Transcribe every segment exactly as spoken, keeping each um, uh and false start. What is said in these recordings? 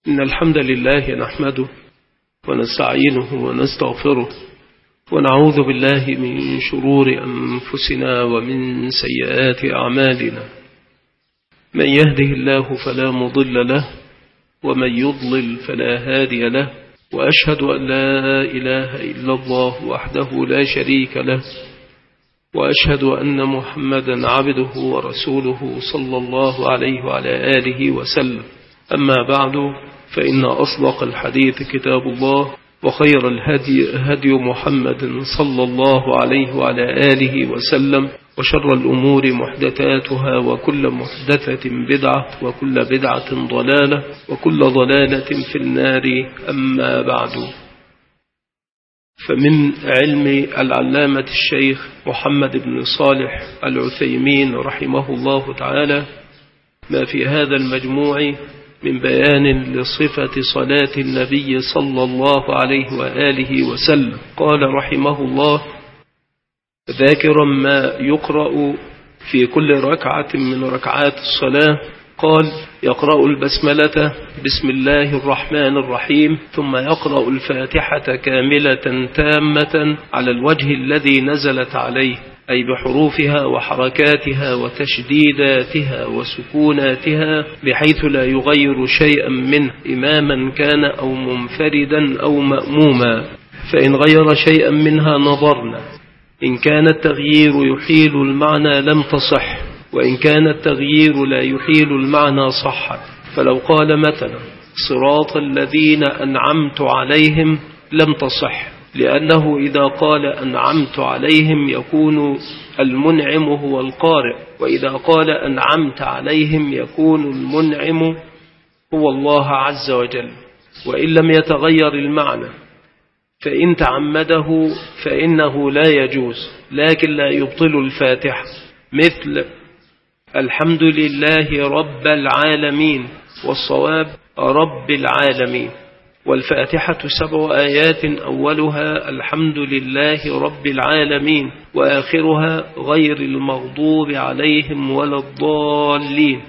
إن الحمد لله نحمده ونستعينه ونستغفره ونعوذ بالله من شرور أنفسنا ومن سيئات أعمالنا. من يهده الله فلا مضل له ومن يضلل فلا هادي له، وأشهد أن لا إله إلا الله وحده لا شريك له، وأشهد أن محمدا عبده ورسوله صلى الله عليه وعلى آله وسلم. أما بعد، فإن أصدق الحديث كتاب الله، وخير الهدي هدي محمد صلى الله عليه وعلى آله وسلم، وشر الأمور محدثاتها، وكل محدثة بدعة، وكل بدعة ضلالة، وكل ضلالة في النار. أما بعد، فمن علم العلامة الشيخ محمد بن صالح العثيمين رحمه الله تعالى ما في هذا المجموع من بيان لصفة صلاة النبي صلى الله عليه وآله وسلم. قال رحمه الله: ذاكرا ما يقرأ في كل ركعة من ركعات الصلاة، قال: يقرأ البسملة بسم الله الرحمن الرحيم، ثم يقرأ الفاتحة كاملة تامة على الوجه الذي نزلت عليه، أي بحروفها وحركاتها وتشديداتها وسكوناتها، بحيث لا يغير شيئا منه إماما كان أو منفردا أو مأموما، فإن غير شيئا منها نظرنا. إن كان التغيير يحيل المعنى لم تصح، وإن كان التغيير لا يحيل المعنى صح. فلو قال مثلا: صراط الذين أنعمت عليهم، لم تصح، لأنه إذا قال أنعمت عليهم يكون المنعم هو القارئ، وإذا قال أنعمت عليهم يكون المنعم هو الله عز وجل، وإن لم يتغير المعنى. فإن تعمده فإنه لا يجوز، لكن لا يبطل الفاتحة، مثل الحمد لله رب العالمين، والصواب رب العالمين. والفاتحة سبع آيات، أولها الحمد لله رب العالمين، وآخرها غير المغضوب عليهم ولا الضالين.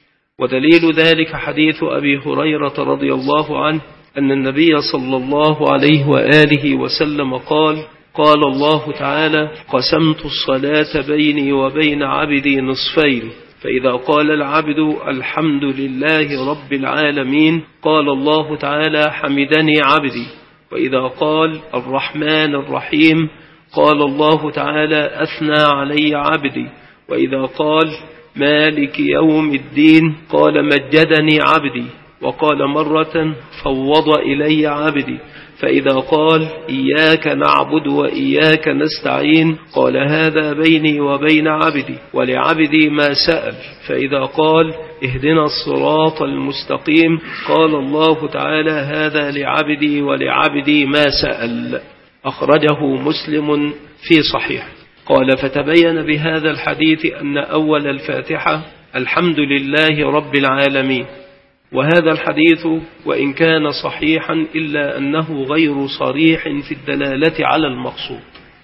ودليل ذلك حديث أبي هريرة رضي الله عنه أن النبي صلى الله عليه وآله وسلم قال: قال الله تعالى: قسمت الصلاة بيني وبين عبدي نصفين، فإذا قال العبد الحمد لله رب العالمين قال الله تعالى: حمدني عبدي. وإذا قال الرحمن الرحيم قال الله تعالى: أثنى علي عبدي. وإذا قال مالك يوم الدين قال: مجدني عبدي. وقال مرة: فوض إلي عبدي. فإذا قال إياك نعبد وإياك نستعين قال: هذا بيني وبين عبدي، ولعبدي ما سأل. فإذا قال اهدنا الصراط المستقيم قال الله تعالى: هذا لعبدي ولعبدي ما سأل. أخرجه مسلم في صحيح. قال: فتبين بهذا الحديث أن أول الفاتحة الحمد لله رب العالمين. وهذا الحديث وإن كان صحيحا إلا أنه غير صريح في الدلالة على المقصود،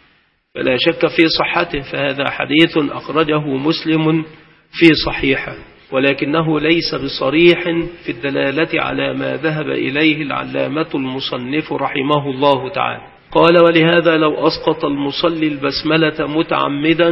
فلا شك في صحته، فهذا حديث أخرجه مسلم في صحيحه، ولكنه ليس بصريح في الدلالة على ما ذهب إليه العلامة المصنف رحمه الله تعالى. قال: ولهذا لو أسقط المصلي البسملة متعمدا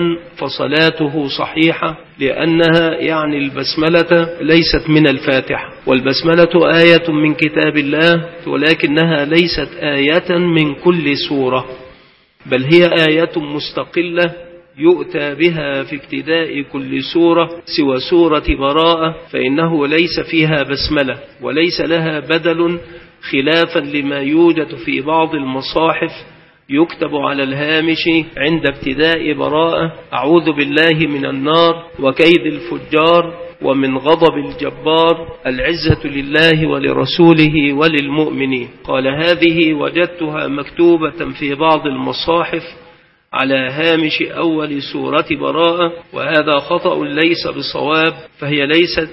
فصلاته صحيحة، لأنها يعني البسملة ليست من الفاتحة، والبسملة آية من كتاب الله، ولكنها ليست آية من كل سورة، بل هي آية مستقلة يؤتى بها في ابتداء كل سورة سوى سورة براءة، فإنه ليس فيها بسملة وليس لها بدل، خلافا لما يوجد في بعض المصاحف يكتب على الهامش عند ابتداء براءة: أعوذ بالله من النار وكيد الفجار ومن غضب الجبار، العزة لله ولرسوله وللمؤمنين. قال: هذه وجدتها مكتوبة في بعض المصاحف على هامش أول سورة براءة، وهذا خطأ ليس بصواب، فهي ليست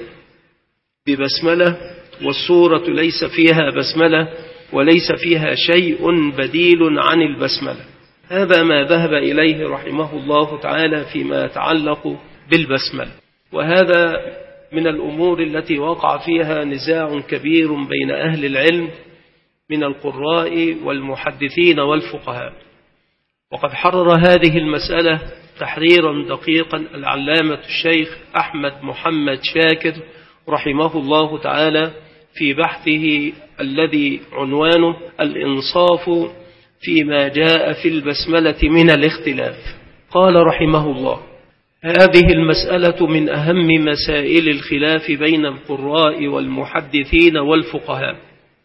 ببسملة، والسورة ليس فيها بسملة، وليس فيها شيء بديل عن البسملة. هذا ما ذهب إليه رحمه الله تعالى فيما يتعلق بالبسملة. وهذا من الأمور التي وقع فيها نزاع كبير بين أهل العلم من القراء والمحدثين والفقهاء. وقد حرر هذه المسألة تحريرا دقيقا العلامة الشيخ أحمد محمد شاكر رحمه الله تعالى في بحثه الذي عنوانه الإنصاف فيما جاء في البسملة من الاختلاف. قال رحمه الله: هذه المسألة من أهم مسائل الخلاف بين القراء والمحدثين والفقهاء،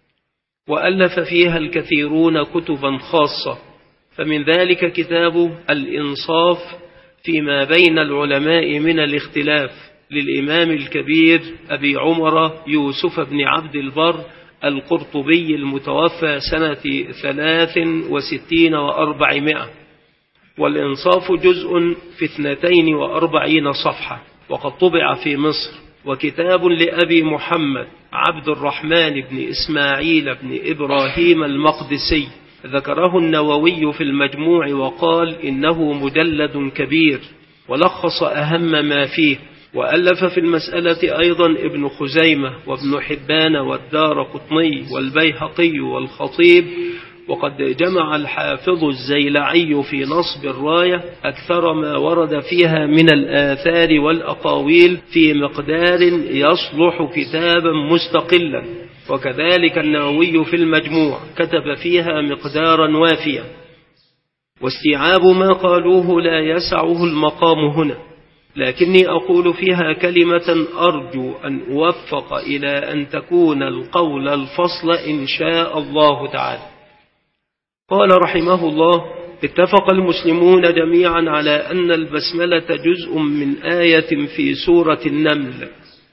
وألف فيها الكثيرون كتبا خاصة، فمن ذلك كتاب الإنصاف فيما بين العلماء من الاختلاف للإمام الكبير أبي عمر يوسف بن عبد البر القرطبي المتوفى سنة ثلاث وستين وأربعمائة، والإنصاف جزء في اثنتين وأربعين صفحة، وقد طبع في مصر. وكتاب لأبي محمد عبد الرحمن بن إسماعيل بن إبراهيم المقدسي ذكره النووي في المجموع وقال إنه مجلد كبير، ولخص أهم ما فيه. وألف في المسألة أيضا ابن خزيمة وابن حبان والدارقطني والبيهقي والخطيب. وقد جمع الحافظ الزيلعي في نصب الراية أكثر ما ورد فيها من الآثار والأقاويل في مقدار يصلح كتابا مستقلا، وكذلك النووي في المجموع كتب فيها مقدارا وافيا. واستيعاب ما قالوه لا يسعه المقام هنا، لكني أقول فيها كلمة أرجو أن أوفق إلى أن تكون القول الفصل إن شاء الله تعالى. قال رحمه الله: اتفق المسلمون جميعا على أن البسملة جزء من آية في سورة النمل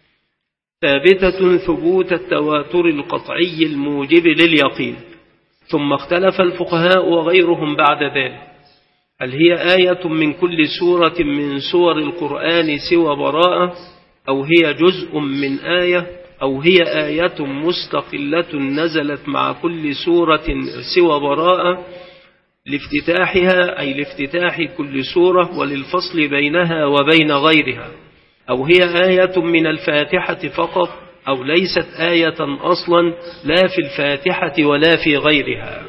ثابتة ثبوت التواتر القطعي الموجب لليقين. ثم اختلف الفقهاء وغيرهم بعد ذلك هل هي آية من كل سورة من سور القرآن سوى براءة، أو هي جزء من آية، أو هي آية مستقلة نزلت مع كل سورة سوى براءة لافتتاحها، أي لافتتاح كل سورة وللفصل بينها وبين غيرها، أو هي آية من الفاتحة فقط، أو ليست آية أصلا لا في الفاتحة ولا في غيرها.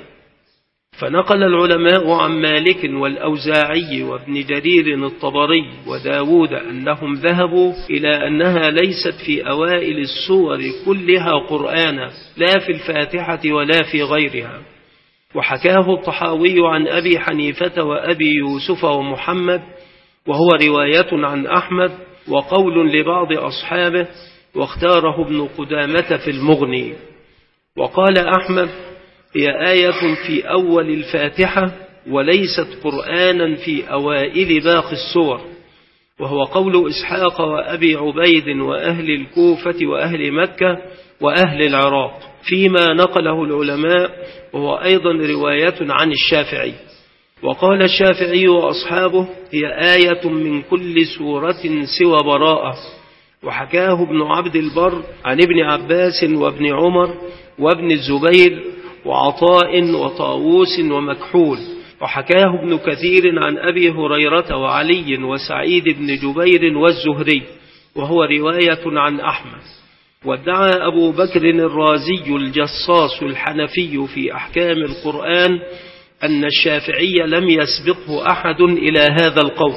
فنقل العلماء عن مالك والأوزاعي وابن جرير الطبري وداود أنهم ذهبوا إلى أنها ليست في أوائل السور كلها قرآنا لا في الفاتحة ولا في غيرها. وحكاه الطحاوي عن أبي حنيفة وأبي يوسف ومحمد، وهو رواية عن أحمد وقول لبعض أصحابه، واختاره ابن قدامة في المغني. وقال أحمد: هي آية في أول الفاتحة وليست قرآنا في أوائل باقي السور، وهو قول إسحاق وأبي عبيد وأهل الكوفة وأهل مكة وأهل العراق فيما نقله العلماء، وهو أيضا رواية عن الشافعي. وقال الشافعي وأصحابه: هي آية من كل سورة سوى براءة. وحكاه ابن عبد البر عن ابن عباس وابن عمر وابن الزبير وعطاء وطاووس ومكحول. وحكاه ابن كثير عن أبي هريرة وعلي وسعيد بن جبير والزهري، وهو رواية عن أحمد. وادعى أبو بكر الرازي الجصاص الحنفي في أحكام القرآن أن الشافعي لم يسبقه أحد إلى هذا القول.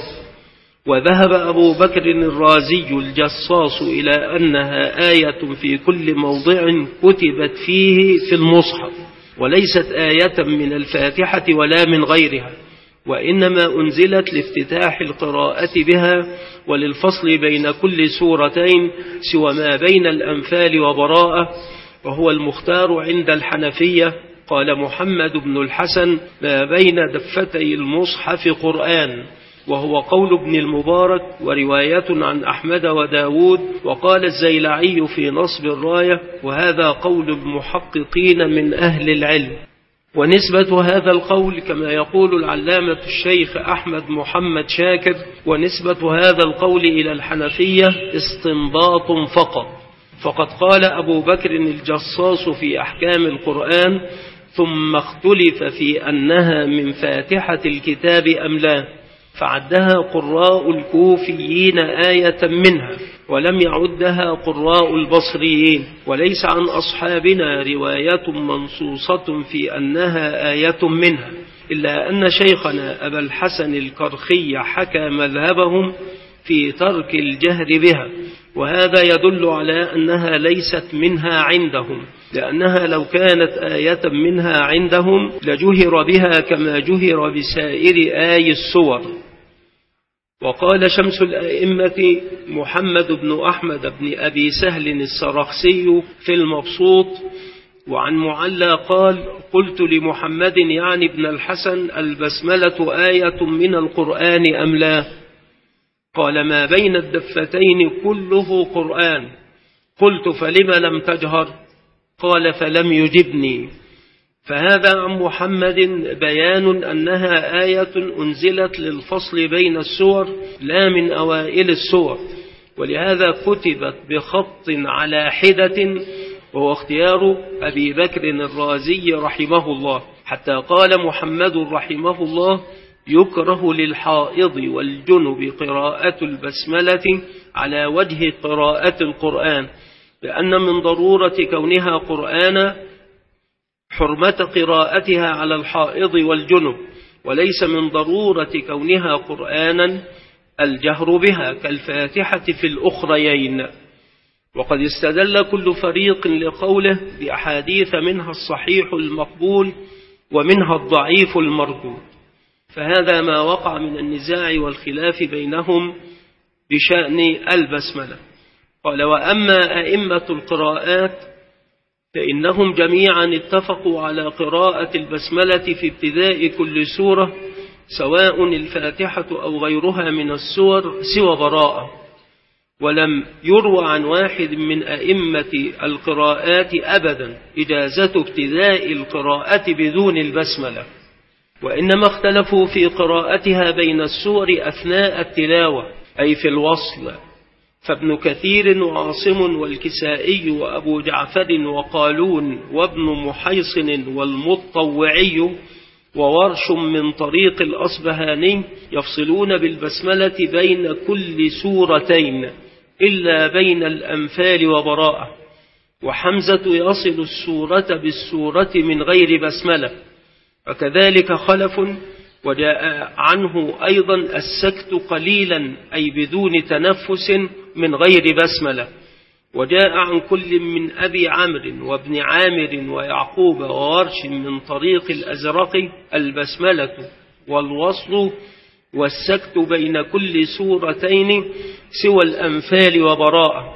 وذهب أبو بكر الرازي الجصاص إلى أنها آية في كل موضع كتبت فيه في المصحف، وليست آية من الفاتحة ولا من غيرها، وإنما أنزلت لافتتاح القراءة بها وللفصل بين كل سورتين سوى ما بين الأنفال وبراءة، وهو المختار عند الحنفية. قال محمد بن الحسن: ما بين دفتي المصحف قرآن، وهو قول ابن المبارك ورواية عن أحمد وداود. وقال الزيلعي في نصب الراية: وهذا قول المحققين من أهل العلم. ونسبة هذا القول كما يقول العلامة الشيخ أحمد محمد شاكر، ونسبة هذا القول إلى الحنفية استنباط فقط. فقد قال أبو بكر الجصاص في أحكام القرآن: ثم اختلف في أنها من فاتحة الكتاب أم لا، فعدها قراء الكوفيين آية منها، ولم يعدها قراء البصريين، وليس عن أصحابنا رواية منصوصة في أنها آية منها، إلا أن شيخنا أبا الحسن الكرخي حكى مذهبهم في ترك الجهر بها، وهذا يدل على أنها ليست منها عندهم، لأنها لو كانت آية منها عندهم لجهر بها كما جهر بسائر آي السور. وقال شمس الأئمة محمد بن أحمد بن أبي سهل السرخسي في المبسوط وعن معلى قال: قلت لمحمد يعني ابن الحسن: البسملة آية من القرآن أم لا؟ قال: ما بين الدفتين كله قرآن. قلت: فلم لم تجهر؟ قال: فلم يجبني. فهذا عن محمد بيان أنها آية أنزلت للفصل بين السور لا من أوائل السور، ولهذا كتبت بخط على حدة، وهو اختيار أبي بكر الرازي رحمه الله، حتى قال محمد رحمه الله: يكره للحائض والجنب قراءة البسملة على وجه قراءة القرآن، لأن من ضرورة كونها قرآن حرمة قراءتها على الحائض والجنب، وليس من ضرورة كونها قرآنا الجهر بها كالفاتحة في الأخريين. وقد استدل كل فريق لقوله بأحاديث منها الصحيح المقبول ومنها الضعيف المردود، فهذا ما وقع من النزاع والخلاف بينهم بشأن البسملة. قال: وأما أئمة القراءات فإنهم جميعا اتفقوا على قراءة البسملة في ابتداء كل سورة، سواء الفاتحة أو غيرها من السور سوى براءة، ولم يروى عن واحد من أئمة القراءات أبدا إجازة ابتداء القراءة بدون البسملة، وإنما اختلفوا في قراءتها بين السور أثناء التلاوة أي في الوصل، فابن كثير وعاصم والكسائي وأبو جعفر وقالون وابن محيصن والمطوعي وورش من طريق الأصبهاني يفصلون بالبسملة بين كل سورتين إلا بين الأنفال وبراءة، وحمزة يصل السورة بالسورة من غير بسملة، وكذلك خلف. وجاء عنه أيضا السكت قليلا أي بدون تنفس من غير بسملة. وجاء عن كل من أبي عمرو وابن عامر ويعقوب وورش من طريق الأزرق البسملة والوصل والسكت بين كل سورتين سوى الأنفال وبراءة.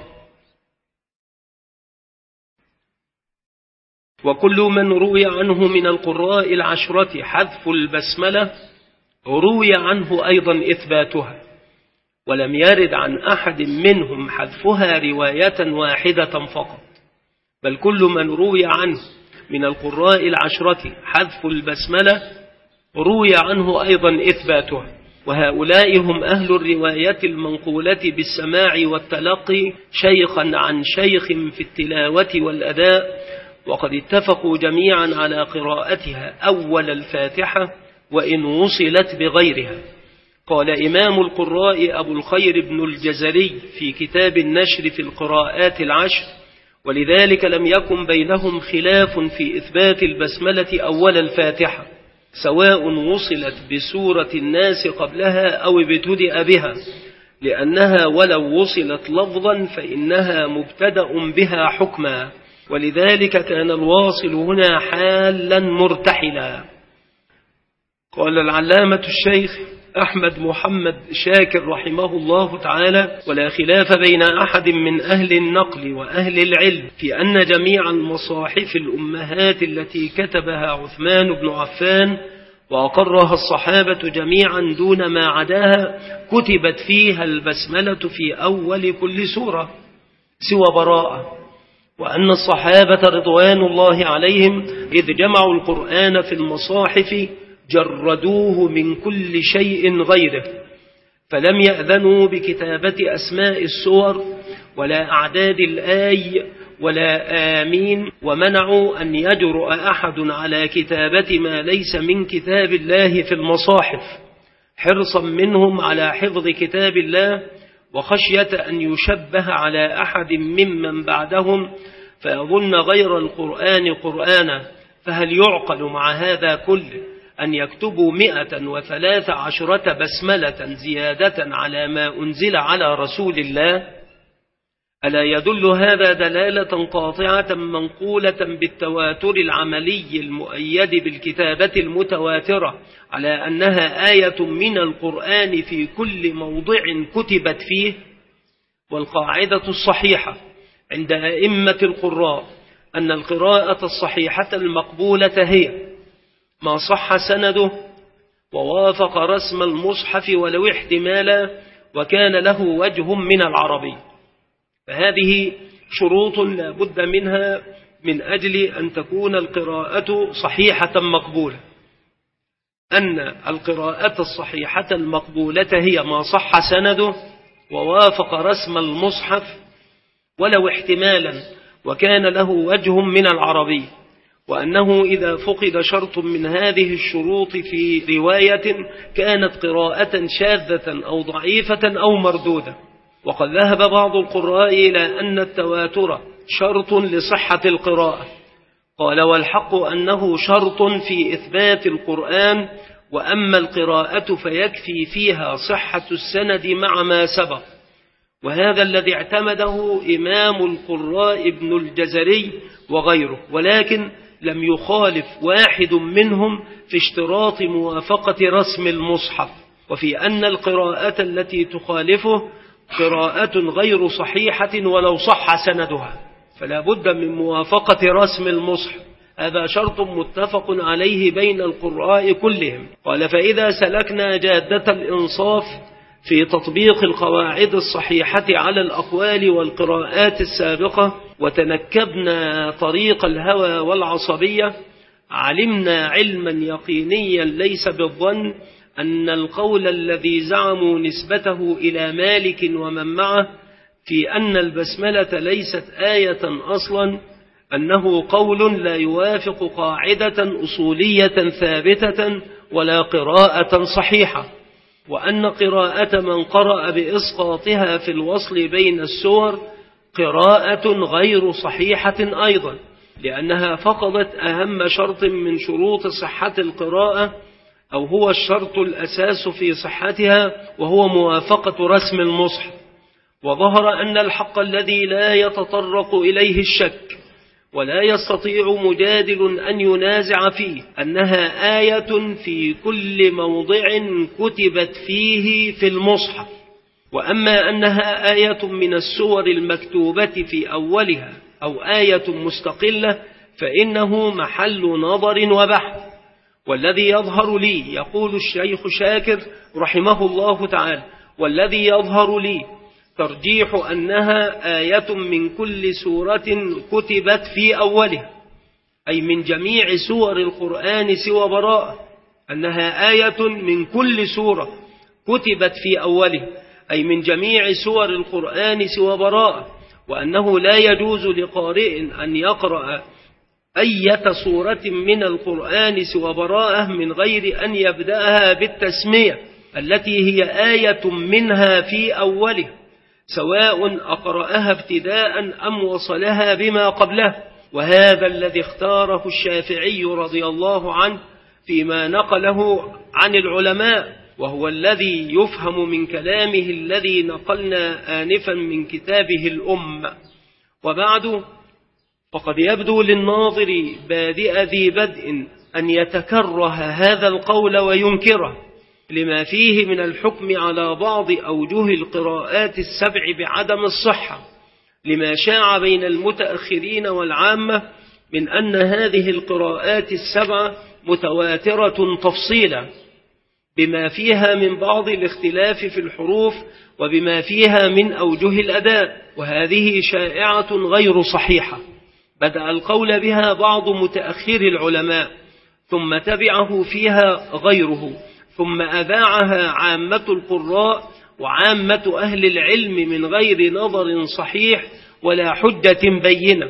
وكل من روي عنه من القراء العشرة حذف البسملة روي عنه أيضا إثباتها، ولم يرد عن أحد منهم حذفها رواية واحدة فقط، بل كل من روي عنه من القراء العشرة حذف البسملة روي عنه أيضا إثباتها، وهؤلاء هم أهل الرواية المنقولة بالسماع والتلقي شيخا عن شيخ في التلاوة والأداء، وقد اتفقوا جميعا على قراءتها أول الفاتحة وإن وصلت بغيرها. قال إمام القراء أبو الخير بن الجزري في كتاب النشر في القراءات العشر: ولذلك لم يكن بينهم خلاف في إثبات البسملة أول الفاتحة، سواء وصلت بسورة الناس قبلها أو ابتدأ بها، لأنها ولو وصلت لفظا فإنها مبتدأ بها حكما، ولذلك كان الواصل هنا حالا مرتحلا. قال العلامة الشيخ أحمد محمد شاكر رحمه الله تعالى: ولا خلاف بين أحد من أهل النقل وأهل العلم في أن جميع المصاحف الأمهات التي كتبها عثمان بن عفان وأقرها الصحابة جميعا دون ما عداها كتبت فيها البسملة في أول كل سورة سوى براءة، وأن الصحابة رضوان الله عليهم إذ جمعوا القرآن في المصاحف جردوه من كل شيء غيره، فلم يأذنوا بكتابة أسماء السور ولا أعداد الآي ولا آمين، ومنعوا أن يجرؤ أحد على كتابة ما ليس من كتاب الله في المصاحف حرصا منهم على حفظ كتاب الله وخشية أن يشبه على أحد ممن بعدهم فيظن غير القرآن قرآنا. فهل يعقل مع هذا كله أن يكتبوا مئة وثلاث عشرة بسملة زيادة على ما أنزل على رسول الله؟ ألا يدل هذا دلالة قاطعة منقولة بالتواتر العملي المؤيد بالكتابة المتواترة على أنها آية من القرآن في كل موضع كتبت فيه؟ والقاعدة الصحيحة عند أئمة القراء أن القراءة الصحيحة المقبولة هي ما صح سنده ووافق رسم المصحف ولو احتمالا وكان له وجه من العربي. فهذه شروط لا بد منها من أجل أن تكون القراءة صحيحة مقبولة. أن القراءة الصحيحة المقبولة هي ما صح سنده ووافق رسم المصحف ولو احتمالا وكان له وجه من العربي، وأنه إذا فقد شرط من هذه الشروط في رواية كانت قراءة شاذة أو ضعيفة أو مردودة. وقد ذهب بعض القراء إلى أن التواتر شرط لصحة القراءة. قال والحق أنه شرط في إثبات القرآن، وأما القراءة فيكفي فيها صحة السند مع ما سبق. وهذا الذي اعتمده إمام القراء ابن الجزري وغيره، ولكن لم يخالف واحد منهم في اشتراط موافقة رسم المصحف، وفي أن القراءة التي تخالفه قراءة غير صحيحة ولو صح سندها، فلا بد من موافقة رسم المصحف. هذا شرط متفق عليه بين القراء كلهم. قال فإذا سلكنا جادة الإنصاف في تطبيق القواعد الصحيحة على الأقوال والقراءات السابقة وتنكبنا طريق الهوى والعصبية، علمنا علما يقينيا ليس بالظن أن القول الذي زعموا نسبته إلى مالك ومن معه في أن البسملة ليست آية أصلا أنه قول لا يوافق قاعدة أصولية ثابتة ولا قراءة صحيحة، وأن قراءة من قرأ بإسقاطها في الوصل بين السور قراءة غير صحيحة أيضا، لأنها فقدت أهم شرط من شروط صحة القراءة، أو هو الشرط الأساس في صحتها، وهو موافقة رسم المصحف. وظهر أن الحق الذي لا يتطرق إليه الشك ولا يستطيع مجادل أن ينازع فيه أنها آية في كل موضع كتبت فيه في المصحف. وأما أنها آية من السور المكتوبة في أولها أو آية مستقلة فإنه محل نظر وبحث. والذي يظهر لي، يقول الشيخ شاكر رحمه الله تعالى، والذي يظهر لي ترجيح أنها آية من كل سورة كتبت في أولها، أي من جميع سور القرآن سوى براءة، أنها آية من كل سورة كتبت في أولها، أي من جميع سور القرآن سوى براءة، وأنه لا يجوز لقارئ أن يقرأ أية سورة من القرآن سوى براءة من غير أن يبدأها بالتسمية التي هي آية منها في أوله، سواء أقرأها ابتداء أم وصلها بما قبله. وهذا الذي اختاره الشافعي رضي الله عنه فيما نقله عن العلماء، وهو الذي يفهم من كلامه الذي نقلنا آنفا من كتابه الأم. وبعد، فقد يبدو للناظر بادئ ذي بدء أن يتكره هذا القول وينكره لما فيه من الحكم على بعض أوجه القراءات السبع بعدم الصحة، لما شاع بين المتأخرين والعامة من أن هذه القراءات السبع متواترة تفصيلا، بما فيها من بعض الاختلاف في الحروف وبما فيها من أوجه الأداء، وهذه شائعة غير صحيحة. بدأ القول بها بعض متأخر العلماء، ثم تبعه فيها غيره، ثم أذاعها عامة القراء وعامة أهل العلم من غير نظر صحيح ولا حجة بينة.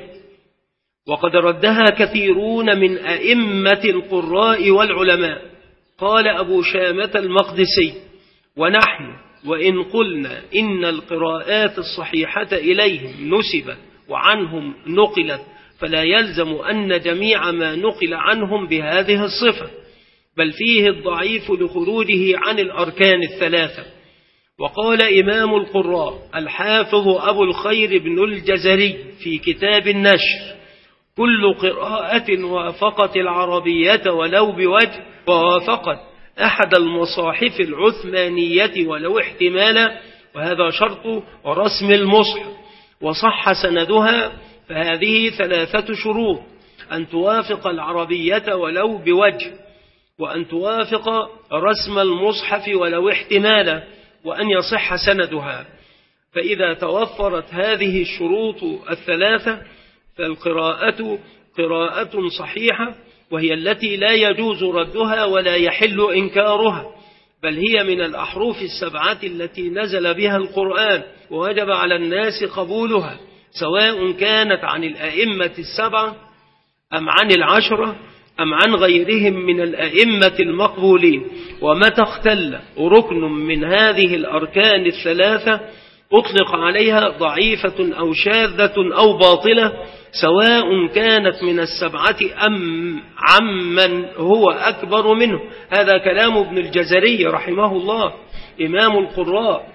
وقد ردها كثيرون من أئمة القراء والعلماء. قال أبو شامة المقدسي: ونحن وإن قلنا إن القراءات الصحيحة إليهم نسبت وعنهم نقلت فلا يلزم أن جميع ما نقل عنهم بهذه الصفة، بل فيه الضعيف لخروجه عن الأركان الثلاثة. وقال إمام القراء الحافظ أبو الخير بن الجزري في كتاب النشر: كل قراءة وافقت العربية ولو بوجه، ووافقت أحد المصاحف العثمانية ولو احتمالا، وهذا شرط ورسم المصحف، وصح سندها، فهذه ثلاثة شروط: أن توافق العربية ولو بوجه، وأن توافق رسم المصحف ولو احتمالا، وأن يصح سندها. فإذا توفرت هذه الشروط الثلاثة فالقراءة قراءة صحيحة، وهي التي لا يجوز ردها ولا يحل إنكارها، بل هي من الأحرف السبعة التي نزل بها القرآن ووجب على الناس قبولها، سواء كانت عن الأئمة السبعة أم عن العشرة أم عن غيرهم من الأئمة المقبولين. ومتى اختل ركن من هذه الأركان الثلاثة أطلق عليها ضعيفة أو شاذة أو باطلة، سواء كانت من السبعة أم عمن هو أكبر منه. هذا كلام ابن الجزري رحمه الله إمام القراء.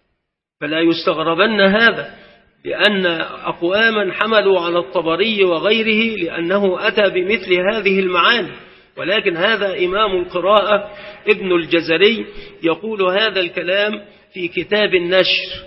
فلا يستغربن هذا، لأن أقواما حملوا على الطبري وغيره لأنه أتى بمثل هذه المعاني، ولكن هذا إمام القراءة ابن الجزري يقول هذا الكلام في كتاب النشر،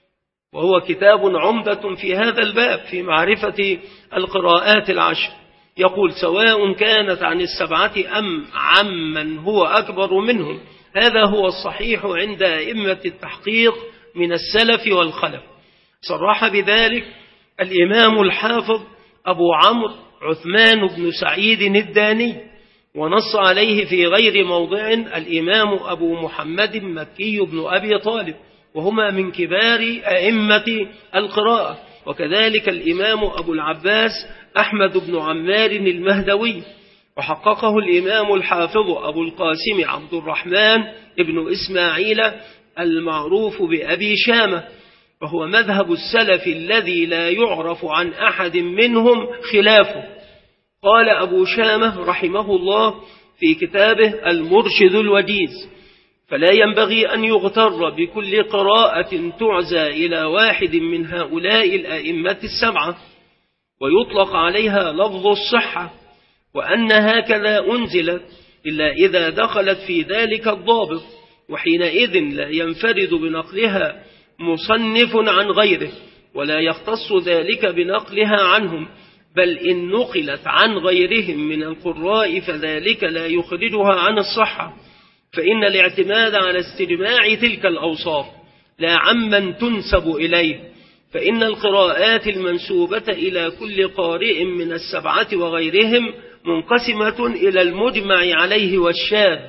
وهو كتاب عمدة في هذا الباب في معرفة القراءات العشر. يقول: سواء كانت عن السبعة أم عمن هو أكبر منهم. هذا هو الصحيح عند أئمة التحقيق من السلف والخلف. صرح بذلك الإمام الحافظ أبو عمرو عثمان بن سعيد الداني، ونص عليه في غير موضع الإمام أبو محمد مكي بن أبي طالب، وهما من كبار أئمة القراءة، وكذلك الإمام أبو العباس أحمد بن عمار المهدوي، وحققه الإمام الحافظ أبو القاسم عبد الرحمن بن إسماعيل المعروف بأبي شامة، وهو مذهب السلف الذي لا يعرف عن أحد منهم خلافه. قال أبو شامة رحمه الله في كتابه المرشد الوجيز: فلا ينبغي أن يغتر بكل قراءة تعزى إلى واحد من هؤلاء الأئمة السبعة ويطلق عليها لفظ الصحة، وأن هكذا أنزلت إلا إذا دخلت في ذلك الضابط، وحينئذ لا ينفرد بنقلها مصنف عن غيره، ولا يختص ذلك بنقلها عنهم، بل إن نقلت عن غيرهم من القراء فذلك لا يخرجها عن الصحة، فإن الاعتماد على استجماع تلك الأوصاف لا عمن تنسب إليه، فإن القراءات المنسوبة إلى كل قارئ من السبعة وغيرهم منقسمة إلى المجمع عليه والشاذ،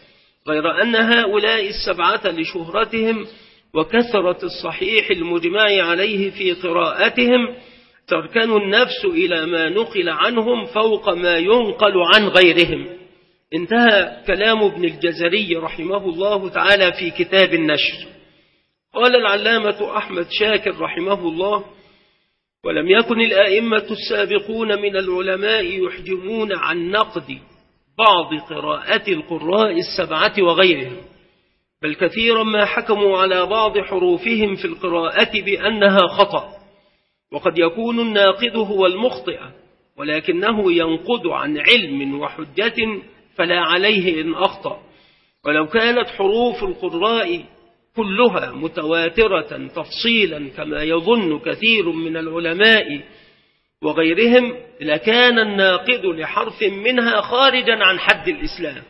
غير أن هؤلاء السبعة لشهرتهم وكثرة الصحيح المجمع عليه في قراءتهم تركن النفس إلى ما نقل عنهم فوق ما ينقل عن غيرهم. انتهى كلام ابن الجزري رحمه الله تعالى في كتاب النشر. قال العلامة أحمد شاكر رحمه الله: ولم يكن الآئمة السابقون من العلماء يحجمون عن نقد بعض قراءات القراء السبعة وغيرهم، بل كثيرا ما حكموا على بعض حروفهم في القراءة بأنها خطأ، وقد يكون الناقد هو المخطئ، ولكنه ينقد عن علم وحجة فلا عليه إن أخطأ. ولو كانت حروف القراء كلها متواترة تفصيلا كما يظن كثير من العلماء وغيرهم لكان الناقد لحرف منها خارجا عن حد الإسلام،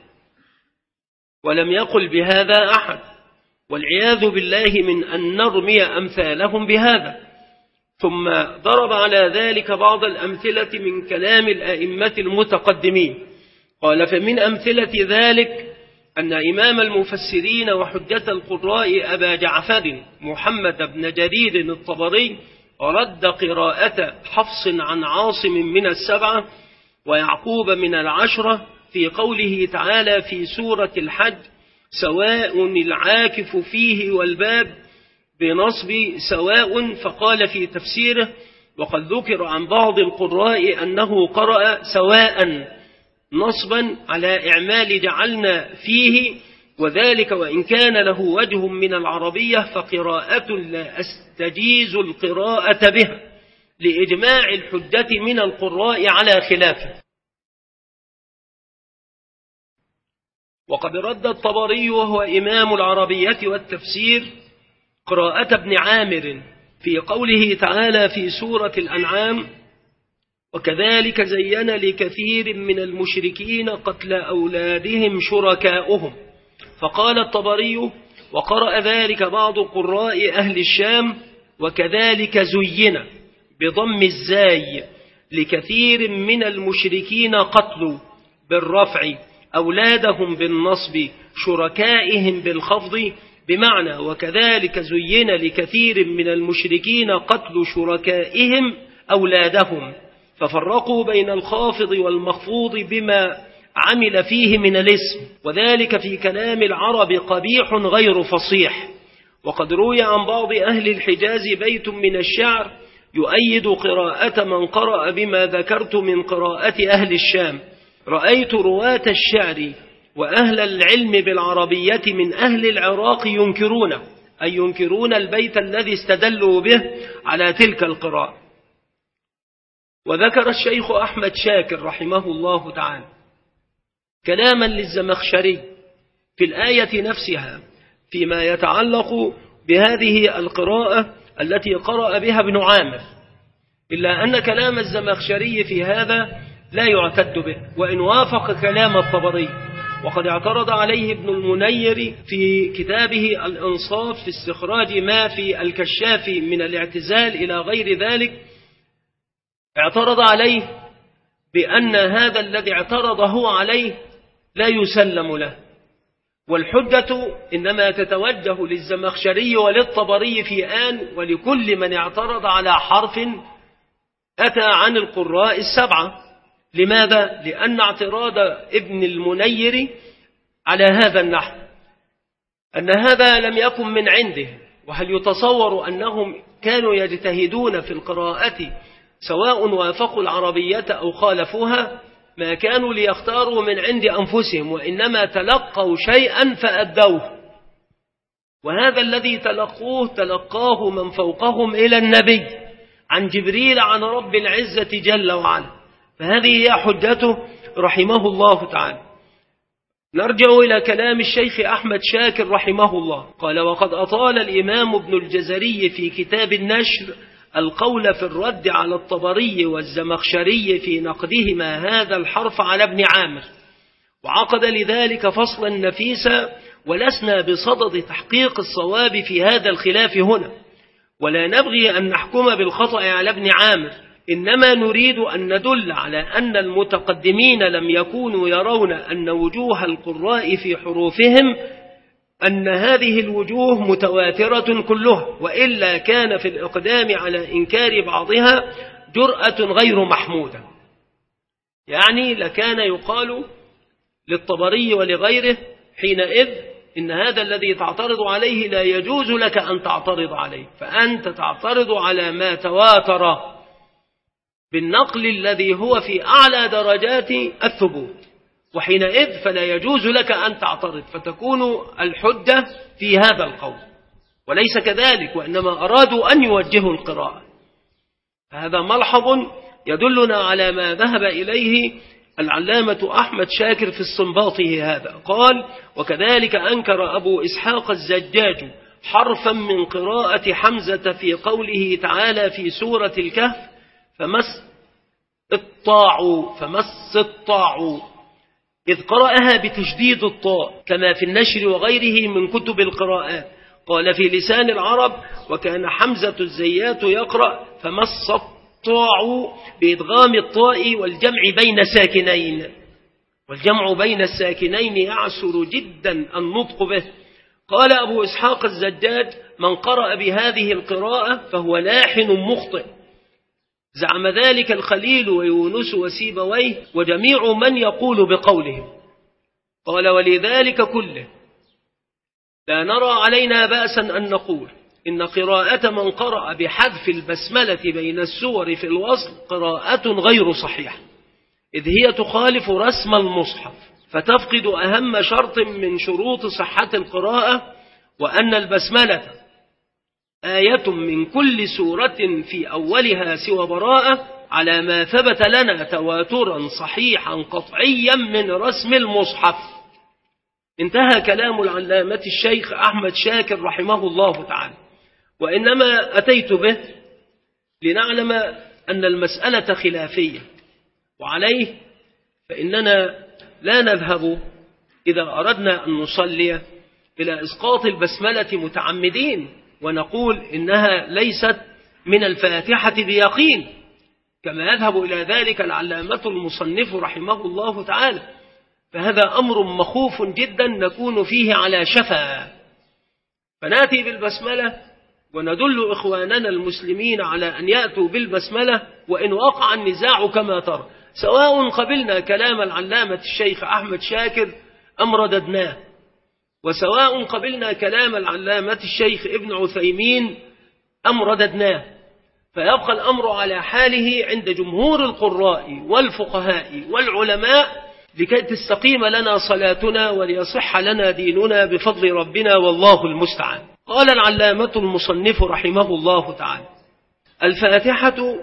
ولم يقل بهذا أحد، والعياذ بالله من أن نرمي أمثالهم بهذا. ثم ضرب على ذلك بعض الأمثلة من كلام الأئمة المتقدمين. قال: فمن أمثلة ذلك أن إمام المفسرين وحجة القراء أبا جعفر محمد بن جرير الطبري رد قراءة حفص عن عاصم من السبعة ويعقوب من العشرة في قوله تعالى في سورة الحج: سواء العاكف فيه والباب بنصب سواء. فقال في تفسيره: وقد ذكر عن بعض القراء أنه قرأ سواء نصبا على إعمال جعلنا فيه، وذلك وإن كان له وجه من العربية فقراءة لا أستجيز القراءة بها لإجماع الحجة من القراء على خلافه. وقد رد الطبري وهو إمام العربية والتفسير قراءة ابن عامر في قوله تعالى في سورة الأنعام: وكذلك زين لكثير من المشركين قتل أولادهم شركاؤهم. فقال الطبري: وقرأ ذلك بعض قراء أهل الشام: وكذلك زين بضم الزاي لكثير من المشركين قتلوا بالرفع أولادهم بالنصب شركائهم بالخفض، بمعنى وكذلك زين لكثير من المشركين قتل شركائهم أولادهم، ففرقوا بين الخافض والمخفوض بما عمل فيه من الاسم، وذلك في كلام العرب قبيح غير فصيح. وقد روي عن بعض أهل الحجاز بيت من الشعر يؤيد قراءة من قرأ بما ذكرت من قراءة أهل الشام: رأيت رواة الشعر وأهل العلم بالعربية من أهل العراق ينكرون، أي ينكرون البيت الذي استدلوا به على تلك القراءة. وذكر الشيخ أحمد شاكر رحمه الله تعالى كلاما للزمخشري في الآية نفسها فيما يتعلق بهذه القراءة التي قرأ بها ابن عامر، إلا أن كلام الزمخشري في هذا لا يعتد به وإن وافق كلام الطبري. وقد اعترض عليه ابن المنير في كتابه الإنصاف في استخراج ما في الكشاف من الاعتزال إلى غير ذلك، اعترض عليه بأن هذا الذي اعترض هو عليه لا يسلم له، والحجة إنما تتوجه للزمخشري وللطبري في آن ولكل من اعترض على حرف أتى عن القراء السبعة. لماذا؟ لأن اعتراض ابن المنير على هذا النحو أن هذا لم يكن من عنده، وهل يتصور أنهم كانوا يجتهدون في القراءة سواء وافقوا العربية أو خالفوها؟ ما كانوا ليختاروا من عند أنفسهم، وإنما تلقوا شيئا فأدوه، وهذا الذي تلقوه تلقاه من فوقهم إلى النبي عن جبريل عن رب العزة جل وعلا، فهذه هي حجته رحمه الله تعالى. نرجع إلى كلام الشيخ أحمد شاكر رحمه الله، قال: وقد أطال الإمام ابن الجزري في كتاب النشر القول في الرد على الطبري والزمخشري في نقدهما هذا الحرف على ابن عامر، وعقد لذلك فصلا نفيسا، ولسنا بصدد تحقيق الصواب في هذا الخلاف هنا، ولا نبغي أن نحكم بالخطأ على ابن عامر، إنما نريد أن ندل على أن المتقدمين لم يكونوا يرون أن وجوه القراء في حروفهم أن هذه الوجوه متواترة كلها، وإلا كان في الإقدام على إنكار بعضها جرأة غير محمودة. يعني لكان يقال للطبري ولغيره حينئذ إن هذا الذي تعترض عليه لا يجوز لك أن تعترض عليه، فأنت تعترض على ما تواتر بالنقل الذي هو في أعلى درجات الثبوت، وحينئذ فلا يجوز لك أن تعترض، فتكون الحجة في هذا القول، وليس كذلك، وإنما أرادوا أن يوجهوا القراءة. هذا ملحظ يدلنا على ما ذهب إليه العلامة أحمد شاكر في استنباطه هذا. قال: وكذلك أنكر أبو إسحاق الزجاج حرفا من قراءة حمزة في قوله تعالى في سورة الكهف: فمس الطاع فمس الطاع، إذ قرأها بتشديد الطاء كما في النشر وغيره من كتب القراءات. قال في لسان العرب: وكان حمزة الزيات يقرأ فمس الطاع بإدغام الطاء والجمع بين ساكنين، والجمع بين الساكنين يعسر جدا النطق به. قال أبو إسحاق الزجاج: من قرأ بهذه القراءة فهو لاحن مخطئ. زعم ذلك الخليل ويونس وسيبويه وجميع من يقول بقولهم. قال: ولذلك كله لا نرى علينا بأسا أن نقول إن قراءة من قرأ بحذف البسملة بين السور في الوصل قراءة غير صحيحة، إذ هي تخالف رسم المصحف، فتفقد أهم شرط من شروط صحة القراءة، وأن البسملة آية من كل سورة في أولها سوى براءة، على ما ثبت لنا تواترا صحيحا قطعيا من رسم المصحف. انتهى كلام العلامة الشيخ أحمد شاكر رحمه الله تعالى، وإنما أتيت به لنعلم أن المسألة خلافية، وعليه فإننا لا نذهب إذا أردنا أن نصلي إلى إسقاط البسملة متعمدين ونقول إنها ليست من الفاتحة بيقين، كما يذهب إلى ذلك العلامة المصنف رحمه الله تعالى، فهذا أمر مخوف جدا نكون فيه على شفا. فنأتي بالبسملة وندل إخواننا المسلمين على أن يأتوا بالبسملة، وإن وقع النزاع كما ترى، سواء قبلنا كلام العلامة الشيخ أحمد شاكر أم رددناه، وسواء قبلنا كلام العلامة الشيخ ابن عثيمين أم رددناه، فيبقى الأمر على حاله عند جمهور القراء والفقهاء والعلماء، لكي تستقيم لنا صلاتنا وليصح لنا ديننا بفضل ربنا، والله المستعان. قال العلامة المصنف رحمه الله تعالى: الفاتحة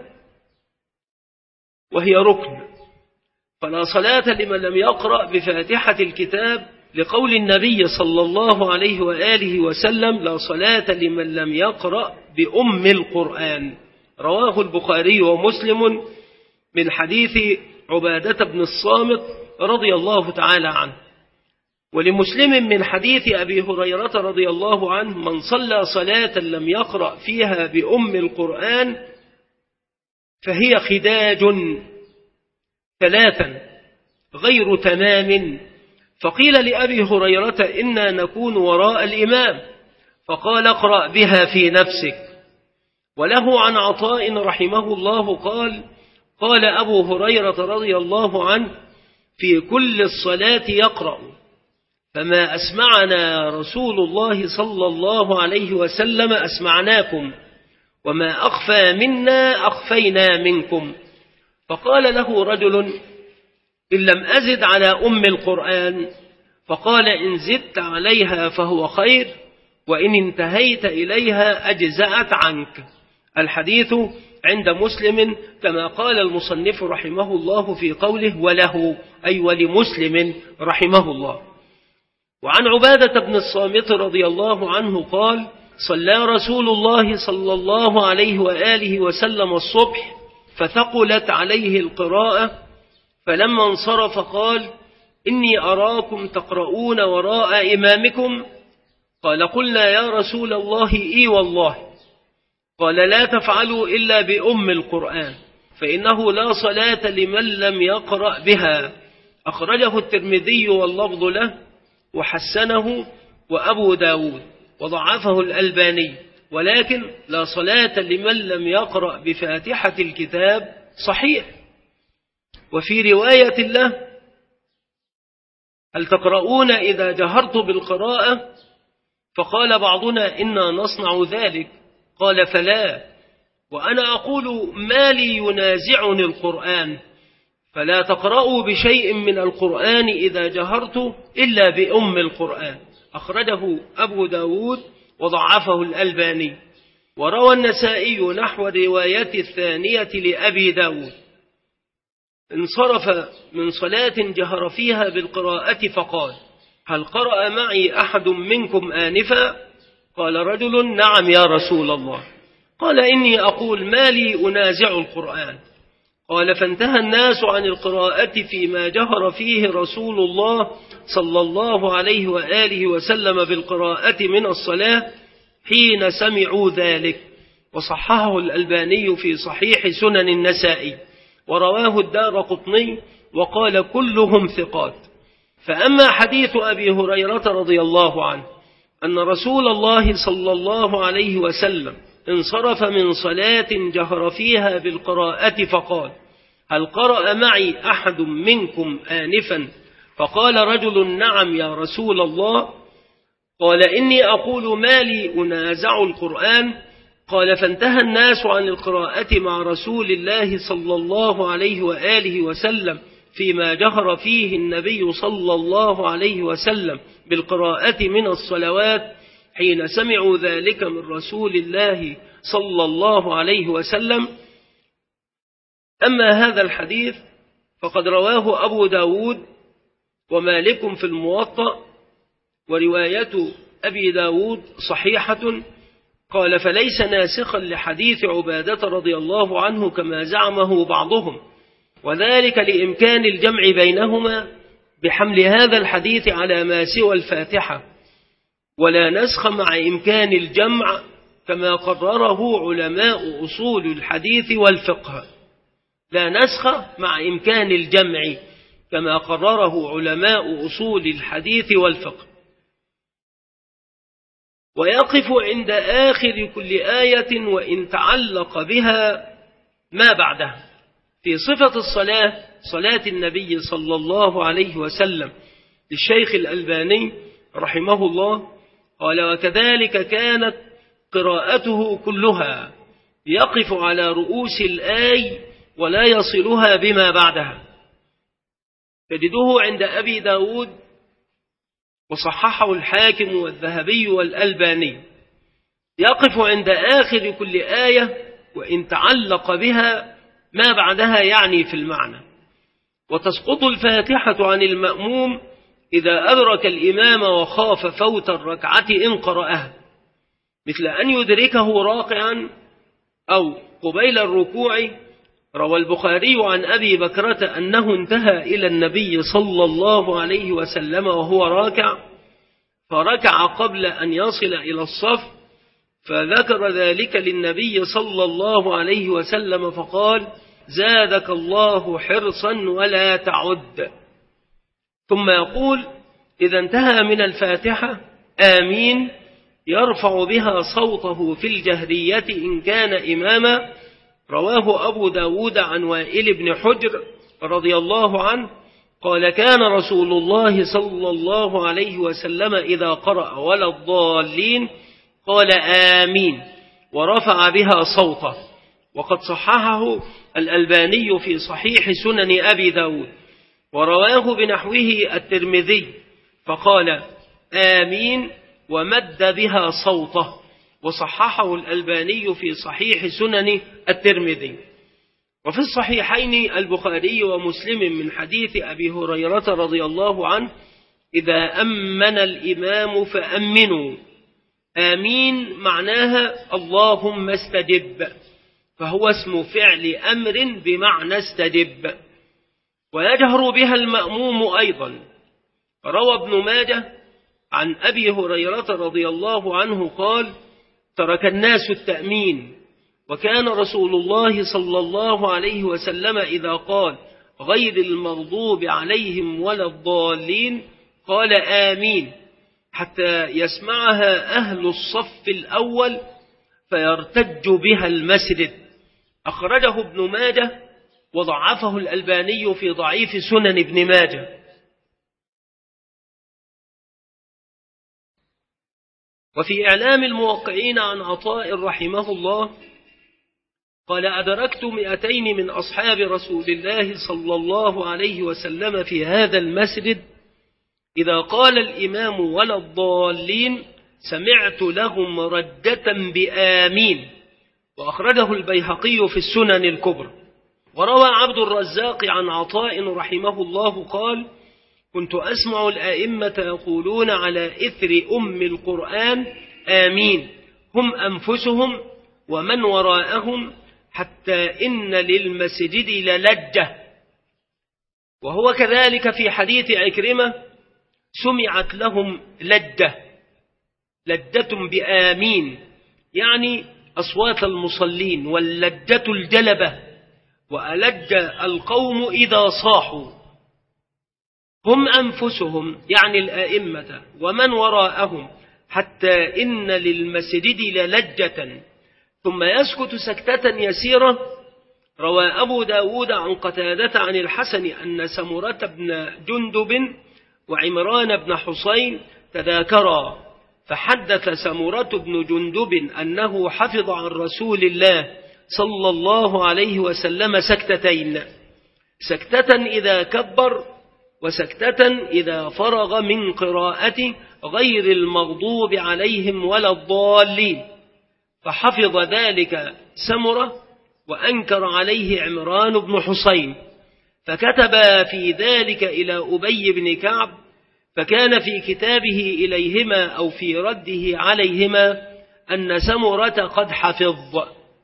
وهي ركن، فلا صلاة لمن لم يقرأ بفاتحة الكتاب، لقول النبي صلى الله عليه وآله وسلم: لا صلاة لمن لم يقرأ بأم القرآن. رواه البخاري ومسلم من حديث عبادة بن الصامت رضي الله تعالى عنه، ولمسلم من حديث أبي هريرة رضي الله عنه: من صلى صلاة لم يقرأ فيها بأم القرآن فهي خداج ثلاثا غير تمام. فقيل لأبي هريرة: إنا نكون وراء الإمام، فقال: اقرأ بها في نفسك. وله عن عطاء رحمه الله قال: قال أبو هريرة رضي الله عنه: في كل الصلاة يقرأ، فما أسمعنا رسول الله صلى الله عليه وسلم أسمعناكم، وما أخفى منا أخفينا منكم. فقال له رجل: إن لم أزد على أم القرآن؟ فقال: إن زدت عليها فهو خير، وإن انتهيت إليها أجزأت عنك. الحديث عند مسلم، كما قال المصنف رحمه الله في قوله وله، أي ولمسلم رحمه الله. وعن عبادة بن الصامت رضي الله عنه قال: صلى رسول الله صلى الله عليه وآله وسلم الصبح، فثقلت عليه القراءة، فلما انصرف قال: إني أراكم تقرؤون وراء إمامكم. قال: قلنا يا رسول الله: إي والله. قال: لا تفعلوا إلا بأم القرآن، فإنه لا صلاة لمن لم يقرأ بها. أخرجه الترمذي واللفظ له، وحسنه وأبو داود، وضعفه الألباني، ولكن لا صلاة لمن لم يقرأ بفاتحة الكتاب صحيح. وفي رواية له: هل تقرؤون إذا جهرت بالقراءة؟ فقال بعضنا: إنا نصنع ذلك. قال: فلا، وأنا أقول ما لي ينازعني القرآن، فلا تقرأوا بشيء من القرآن إذا جهرت إلا بأم القرآن. أخرجه أبو داود وضعفه الألباني. وروى النسائي نحو الرواية الثانية لأبي داود: انصرف من صلاة جهر فيها بالقراءة فقال: هل قرأ معي أحد منكم آنفا؟ قال رجل: نعم يا رسول الله. قال: إني أقول ما لي أنازع القرآن. قال: فانتهى الناس عن القراءة فيما جهر فيه رسول الله صلى الله عليه وآله وسلم بالقراءة من الصلاة حين سمعوا ذلك. وصححه الألباني في صحيح سنن النسائي، ورواه الدارقطني، وقال: كلهم ثقات. فأما حديث أبي هريرة رضي الله عنه أن رسول الله صلى الله عليه وسلم انصرف من صلاة جهر فيها بالقراءة فقال: هل قرأ معي أحد منكم آنفا؟ فقال رجل: نعم يا رسول الله. قال إني أقول ما لي أنازع القرآن. قال فانتهى الناس عن القراءة مع رسول الله صلى الله عليه وآله وسلم فيما جهر فيه النبي صلى الله عليه وسلم بالقراءة من الصلوات حين سمعوا ذلك من رسول الله صلى الله عليه وسلم. أما هذا الحديث فقد رواه أبو داود ومالك في الموطأ، ورواية أبي داود صحيحة. قال فليس ناسخا لحديث عبادة رضي الله عنه كما زعمه بعضهم، وذلك لإمكان الجمع بينهما بحمل هذا الحديث على ما سوى الفاتحة، ولا نسخ مع إمكان الجمع كما قرره علماء أصول الحديث والفقه. لا نسخ مع إمكان الجمع كما قرره علماء أصول الحديث والفقه. ويقف عند آخر كل آية وإن تعلق بها ما بعدها. في صفة الصلاة، صلاة النبي صلى الله عليه وسلم، للشيخ الألباني رحمه الله قال وكذلك كانت قراءته كلها يقف على رؤوس الآي ولا يصلها بما بعدها. تجده عند أبي داود وصححه الحاكم والذهبي والألباني، يقف عند آخر كل آية وإن تعلق بها ما بعدها يعني في المعنى. وتسقط الفاتحة عن المأموم إذا أدرك الإمام وخاف فوت الركعة إن قرأها، مثل أن يدركه راكعا أو قبيل الركوع. روى البخاري عن أبي بكرة أنه انتهى إلى النبي صلى الله عليه وسلم وهو راكع، فركع قبل أن يصل إلى الصف، فذكر ذلك للنبي صلى الله عليه وسلم فقال زادك الله حرصا ولا تعد. ثم يقول إذا انتهى من الفاتحة آمين، يرفع بها صوته في الجهرية إن كان إماما. رواه أبو داود عن وائل بن حجر رضي الله عنه قال كان رسول الله صلى الله عليه وسلم إذا قرأ ولا الضالين قال آمين ورفع بها صوته. وقد صححه الألباني في صحيح سنن أبي داود، ورواه بنحوه الترمذي فقال آمين ومد بها صوته، وصححه الألباني في صحيح سنن الترمذي. وفي الصحيحين البخاري ومسلم من حديث أبي هريرة رضي الله عنه إذا أمن الإمام فأمنوا. آمين معناها اللهم استجب، فهو اسم فعل أمر بمعنى استجب، ويجهر بها المأموم أيضا. روى ابن ماجه عن أبي هريرة رضي الله عنه قال ترك الناس التأمين، وكان رسول الله صلى الله عليه وسلم إذا قال غير المغضوب عليهم ولا الضالين قال آمين حتى يسمعها أهل الصف الأول فيرتج بها المسجد. أخرجه ابن ماجه وضعفه الألباني في ضعيف سنن ابن ماجه. وفي إعلام الموقعين عن عطاء رحمه الله قال أدركت مئتين من أصحاب رسول الله صلى الله عليه وسلم في هذا المسجد إذا قال الإمام ولا الضالين سمعت لهم ردة بآمين. وأخرجه البيهقي في السنن الكبرى. وروى عبد الرزاق عن عطاء رحمه الله قال كنت أسمع الأئمة يقولون على إثر أم القرآن آمين هم أنفسهم ومن وراءهم حتى إن للمسجد للجة. وهو كذلك في حديث عكرمة سمعت لهم لجة، لجة بآمين يعني أصوات المصلين، واللجة الجلبة، وألج القوم إذا صاحوا. هم أنفسهم يعني الآئمة ومن وراءهم حتى إن للمسجد للجة، ثم يسكت سكتة يسيرة. روى أبو داود عن قتادة عن الحسن أن سمرة بن جندب وعمران بن حسين تذاكرا فحدث سمرة بن جندب أنه حفظ عن رسول الله صلى الله عليه وسلم سكتتين، سكتة إذا كبر وسكتة إذا فرغ من قراءته غير المغضوب عليهم ولا الضالين، فحفظ ذلك سمرة وأنكر عليه عمران بن حسين، فكتب في ذلك إلى أبي بن كعب، فكان في كتابه إليهما أو في رده عليهما أن سمرة قد حفظ.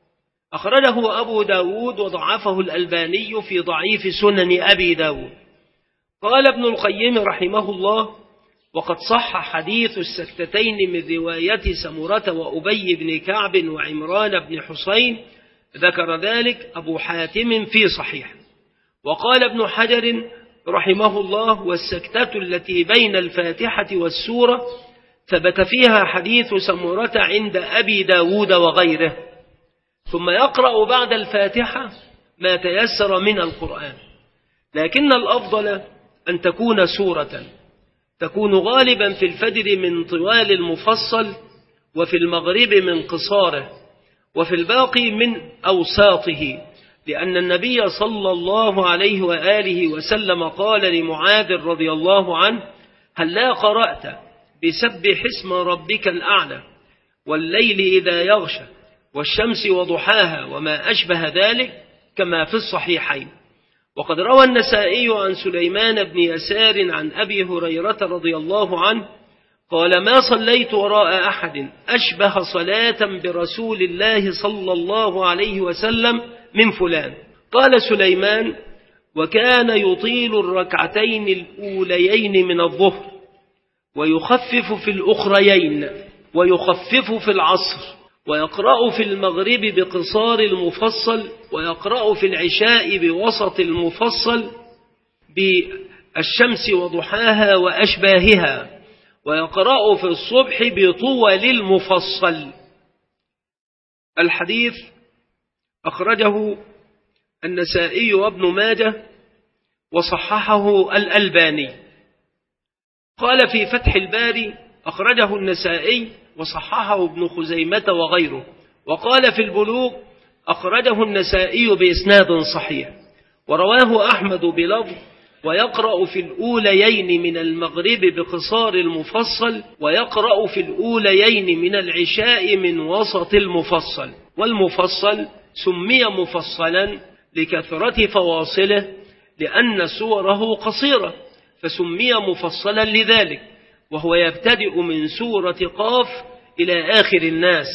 أخرجه أبو داود وضعفه الألباني في ضعيف سنن أبي داود. قال ابن القيم رحمه الله: وقد صح حديث السكتتين من رواية سمرة وأبي بن كعب وعمران بن حسين، ذكر ذلك أبو حاتم في صحيح. وقال ابن حجر رحمه الله: والسكتة التي بين الفاتحة والسورة ثبت فيها حديث سمرة عند أبي داود وغيره. ثم يقرأ بعد الفاتحة ما تيسر من القرآن، لكن الأفضل أن تكون سورة، تكون غالبا في الفجر من طوال المفصل، وفي المغرب من قصاره، وفي الباقي من أوساطه، لأن النبي صلى الله عليه وآله وسلم قال لمعاذ رضي الله عنه: هل لا قرأت بسبح اسم ربك الأعلى والليل إذا يغشى والشمس وضحاها وما أشبه ذلك، كما في الصحيحين. وقد روى النسائي عن سليمان بن يسار عن أبي هريرة رضي الله عنه قال: ما صليت وراء أحد أشبه صلاة برسول الله صلى الله عليه وسلم من فلان. قال سليمان: وكان يطيل الركعتين الأوليين من الظهر، ويخفف في الأخريين، ويخفف في العصر، ويقرأ في المغرب بقصار المفصل، ويقرأ في العشاء بوسط المفصل بالشمس وضحاها وأشباهها، ويقرأ في الصبح بطول المفصل. الحديث أخرجه النسائي وابن ماجه وصححه الألباني. قال في فتح الباري: أخرجه النسائي وصححه ابن خزيمة وغيره. وقال في البلوغ: أخرجه النسائي بإسناد صحيح. ورواه أحمد بلفظ: ويقرأ في الأوليين من المغرب بقصار المفصل، ويقرأ في الأوليين من العشاء من وسط المفصل. والمفصل سمي مفصلا لكثرة فواصله، لأن سوره قصيرة فسمي مفصلا لذلك، وهو يبتدئ من سورة قاف إلى آخر الناس.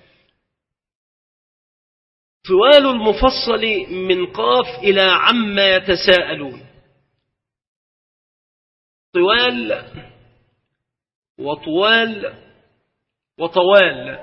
طوال المفصل من قاف إلى عما يتساءلون. طوال وطوال وطوال.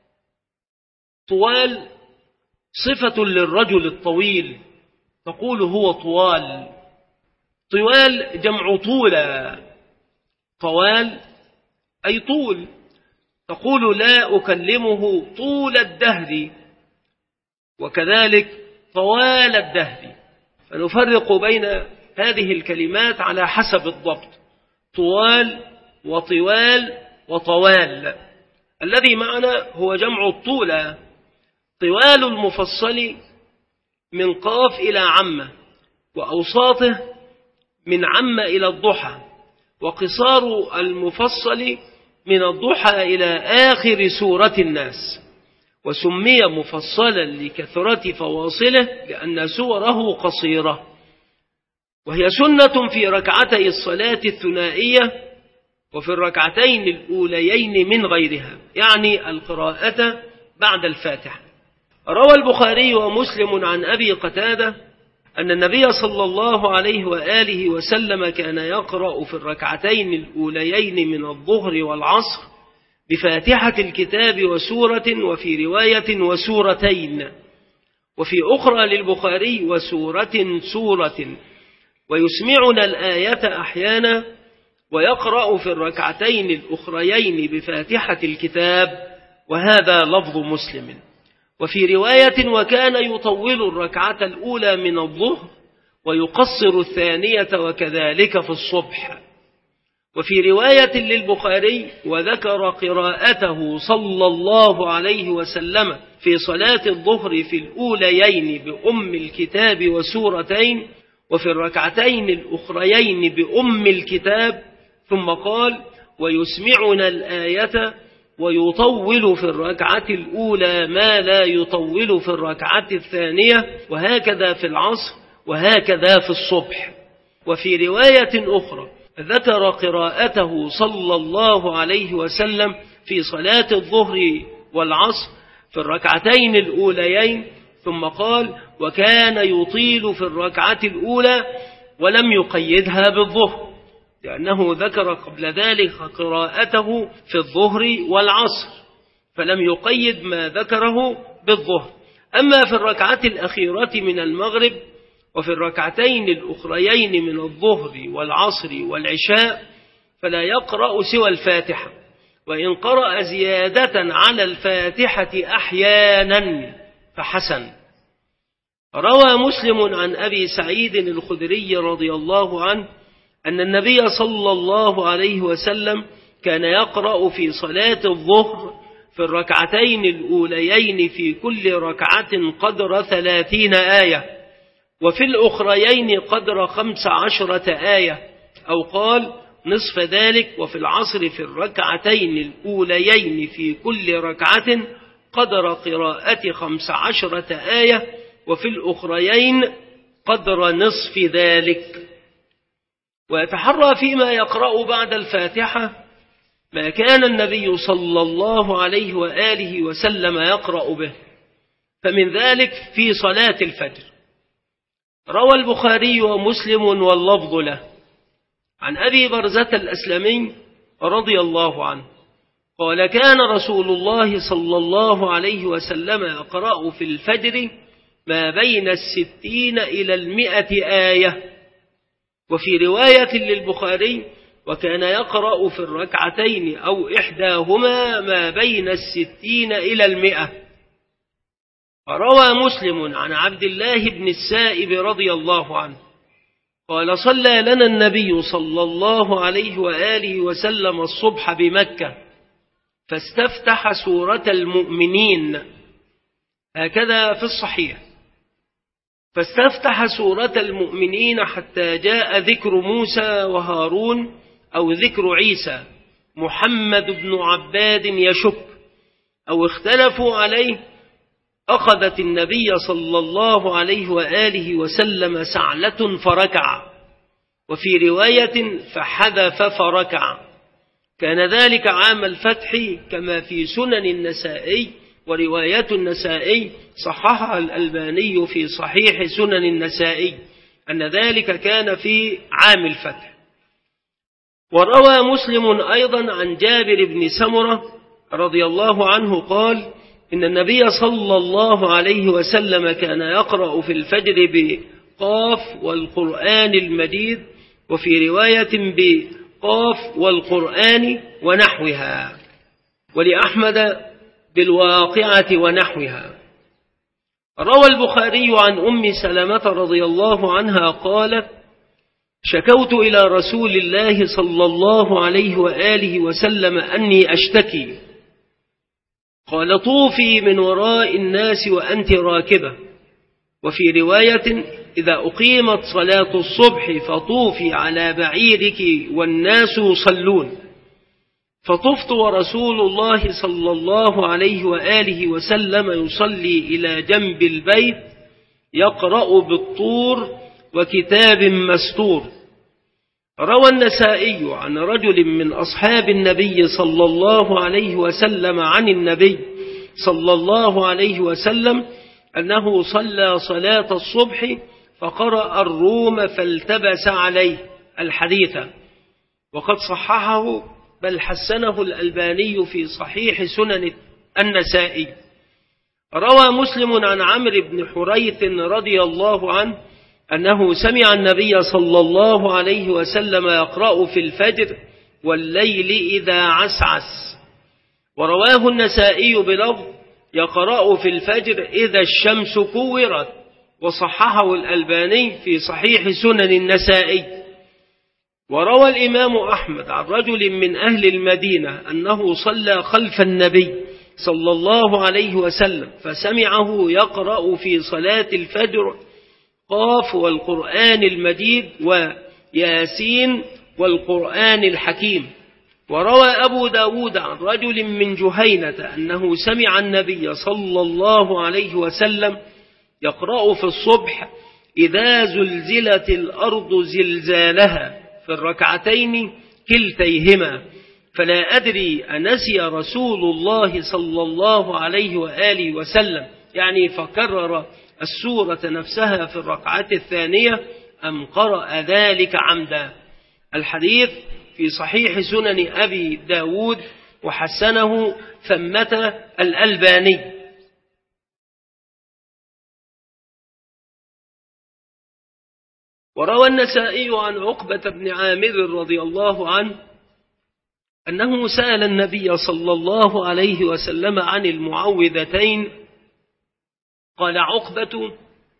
طوال صفة للرجل الطويل، تقول هو طوال. طوال جمع طولا، طوال أي طول، تقول لا أكلمه طول الدهر، وكذلك طوال الدهر. فنفرق بين هذه الكلمات على حسب الضبط: طوال وطوال وطوال. الذي معنا هو جمع الطولة. طوال المفصل من قاف إلى عمة، وأوساطه من عمة إلى الضحى، وقصار المفصل من الضحى إلى آخر سورة الناس. وسمي مفصلا لكثرة فواصله لأن سوره قصيرة، وهي سنة في ركعتي الصلاة الثنائية وفي الركعتين الأوليين من غيرها، يعني القراءة بعد الفاتحة. روى البخاري ومسلم عن أبي قتادة أن النبي صلى الله عليه وآله وسلم كان يقرأ في الركعتين الأوليين من الظهر والعصر بفاتحة الكتاب وسورة، وفي رواية وسورتين، وفي أخرى للبخاري وسورة سورة، ويسمعنا الآية أحيانا، ويقرأ في الركعتين الأخريين بفاتحة الكتاب، وهذا لفظ مسلم. وفي رواية وكان يطول الركعة الأولى من الظهر ويقصر الثانية، وكذلك في الصبح. وفي رواية للبخاري: وذكر قراءته صلى الله عليه وسلم في صلاة الظهر في الأوليين بأم الكتاب وسورتين، وفي الركعتين الأخريين بأم الكتاب، ثم قال: ويسمعنا الآية ويطول في الركعة الأولى ما لا يطول في الركعة الثانية، وهكذا في العصر وهكذا في الصبح. وفي رواية أخرى ذكر قراءته صلى الله عليه وسلم في صلاة الظهر والعصر في الركعتين الأوليين، ثم قال: وكان يطيل في الركعة الأولى، ولم يقيدها بالظهر، لأنه ذكر قبل ذلك قراءته في الظهر والعصر، فلم يقيد ما ذكره بالظهر. أما في الركعة الأخيرة من المغرب وفي الركعتين الأخريين من الظهر والعصر والعشاء فلا يقرأ سوى الفاتحة، وإن قرأ زيادة على الفاتحة أحيانا فحسن. روى مسلم عن أبي سعيد الخدري رضي الله عنه أن النبي صلى الله عليه وسلم كان يقرأ في صلاة الظهر في الركعتين الأوليين في كل ركعة قدر ثلاثين آية، وفي الأخريين قدر خمس عشرة آية، أو قال نصف ذلك. وفي العصر في الركعتين الأوليين في كل ركعة قدر قراءة خمس عشرة آية، وفي الأخريين قدر نصف ذلك. ويتحرى فيما يقرأ بعد الفاتحة ما كان النبي صلى الله عليه وآله وسلم يقرأ به، فمن ذلك في صلاة الفجر روى البخاري ومسلم واللفظ له عن أبي برزة الأسلمي رضي الله عنه قال: كان رسول الله صلى الله عليه وسلم يقرأ في الفجر ما بين الستين إلى المئة آية. وفي رواية للبخاري: وكان يقرأ في الركعتين أو إحداهما ما بين الستين إلى المئة. روى مسلم عن عبد الله بن السائب رضي الله عنه قال: صلى لنا النبي صلى الله عليه وآله وسلم الصبح بمكة، فاستفتح سورة المؤمنين، هكذا في الصحيح، فاستفتح سورة المؤمنين حتى جاء ذكر موسى وهارون أو ذكر عيسى محمد بن عباد يشك، أو اختلفوا عليه. أخذت النبي صلى الله عليه وآله وسلم سعلة فركع، وفي رواية فحذف فركع. كان ذلك عام الفتح كما في سنن النسائي، ورواية النسائي صححها الألباني في صحيح سنن النسائي أن ذلك كان في عام الفتح. وروى مسلم أيضا عن جابر بن سمرة رضي الله عنه قال: إن النبي صلى الله عليه وسلم كان يقرأ في الفجر بقاف والقرآن المجيد، وفي رواية بقاف والقرآن ونحوها، ولأحمد بالواقعة ونحوها. روى البخاري عن أم سلمة رضي الله عنها قالت: شكوت إلى رسول الله صلى الله عليه وآله وسلم أني أشتكي، قال: طوفي من وراء الناس وأنت راكبة. وفي رواية: إذا أقيمت صلاة الصبح فطوفي على بعيرك والناس يصلون. فطفت ورسول الله صلى الله عليه وآله وسلم يصلي إلى جنب البيت يقرأ بالطور وكتاب مستور. روى النسائي عن رجل من أصحاب النبي صلى الله عليه وسلم عن النبي صلى الله عليه وسلم أنه صلى صلاة الصبح فقرأ الروم فالتبس عليه الحديث، وقد صححه بل حسنه الألباني في صحيح سنن النسائي. روى مسلم عن عمرو بن حريث رضي الله عنه أنه سمع النبي صلى الله عليه وسلم يقرأ في الفجر والليل إذا عسعس. ورواه النسائي بلفظ يقرأ في الفجر إذا الشمس كورت، وصححه الألباني في صحيح سنن النسائي. وروى الإمام أحمد عن رجل من أهل المدينة أنه صلى خلف النبي صلى الله عليه وسلم فسمعه يقرأ في صلاة الفجر قاف والقرآن المجيد وياسين والقرآن الحكيم. وروى أبو داود عن رجل من جهينة أنه سمع النبي صلى الله عليه وسلم يقرأ في الصبح إذا زلزلت الأرض زلزالها في الركعتين كلتيهما، فلا أدري أنسي رسول الله صلى الله عليه وآله وسلم يعني فكرر السورة نفسها في الركعة الثانية أم قرأ ذلك عمدا. الحديث في صحيح سنن أبي داود وحسنه ثمة الألباني. وروى النسائي عن عقبة بن عامر رضي الله عنه أنه سأل النبي صلى الله عليه وسلم عن المعوذتين، قال عقبة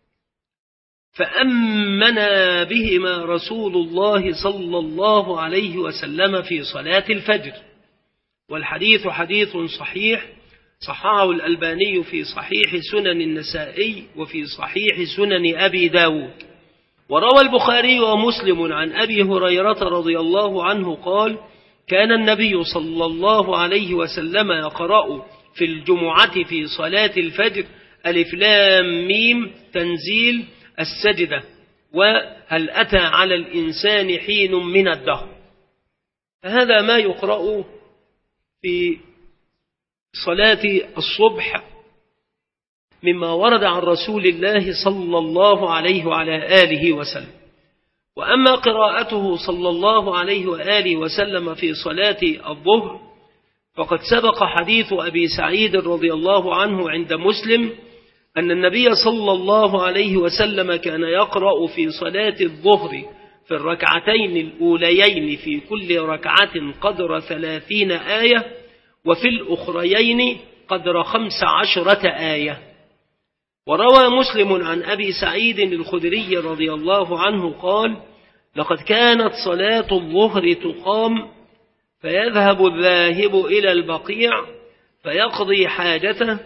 فأمنا بهما رسول الله صلى الله عليه وسلم في صلاة الفجر. والحديث حديث صحيح صححه الألباني في صحيح سنن النسائي وفي صحيح سنن أبي داود. وروى البخاري ومسلم عن أبي هريرة رضي الله عنه قال كان النبي صلى الله عليه وسلم يقرأ في الجمعة في صلاة الفجر ألف لام ميم تنزيل السجدة وهل أتى على الإنسان حين من الدهر. هذا ما يقرأ في صلاة الصبح مما ورد عن رسول الله صلى الله عليه وعلى آله وسلم. وأما قراءته صلى الله عليه وآله وسلم في صلاة الظهر فقد سبق حديث أبي سعيد رضي الله عنه عند مسلم أن النبي صلى الله عليه وسلم كان يقرأ في صلاة الظهر في الركعتين الأوليين في كل ركعة قدر ثلاثين آية وفي الأخريين قدر خمس عشرة آية. وروى مسلم عن أبي سعيد الخدري رضي الله عنه قال لقد كانت صلاة الظهر تقام فيذهب الذاهب إلى البقيع فيقضي حاجته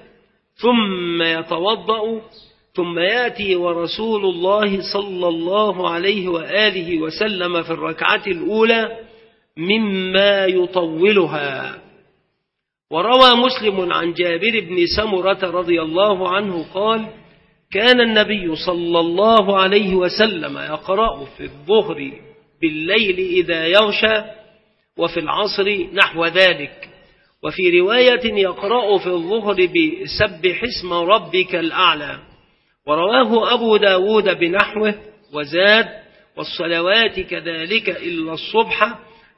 ثم يتوضأ ثم يأتي ورسول الله صلى الله عليه وآله وسلم في الركعة الأولى مما يطولها. وروى مسلم عن جابر بن سمرة رضي الله عنه قال كان النبي صلى الله عليه وسلم يقرأ في الظهر بالليل إذا يغشى وفي العصر نحو ذلك، وفي رواية يقرأ في الظهر بسبح اسم ربك الأعلى. ورواه أبو داود بنحوه وزاد والصلوات كذلك إلا الصبح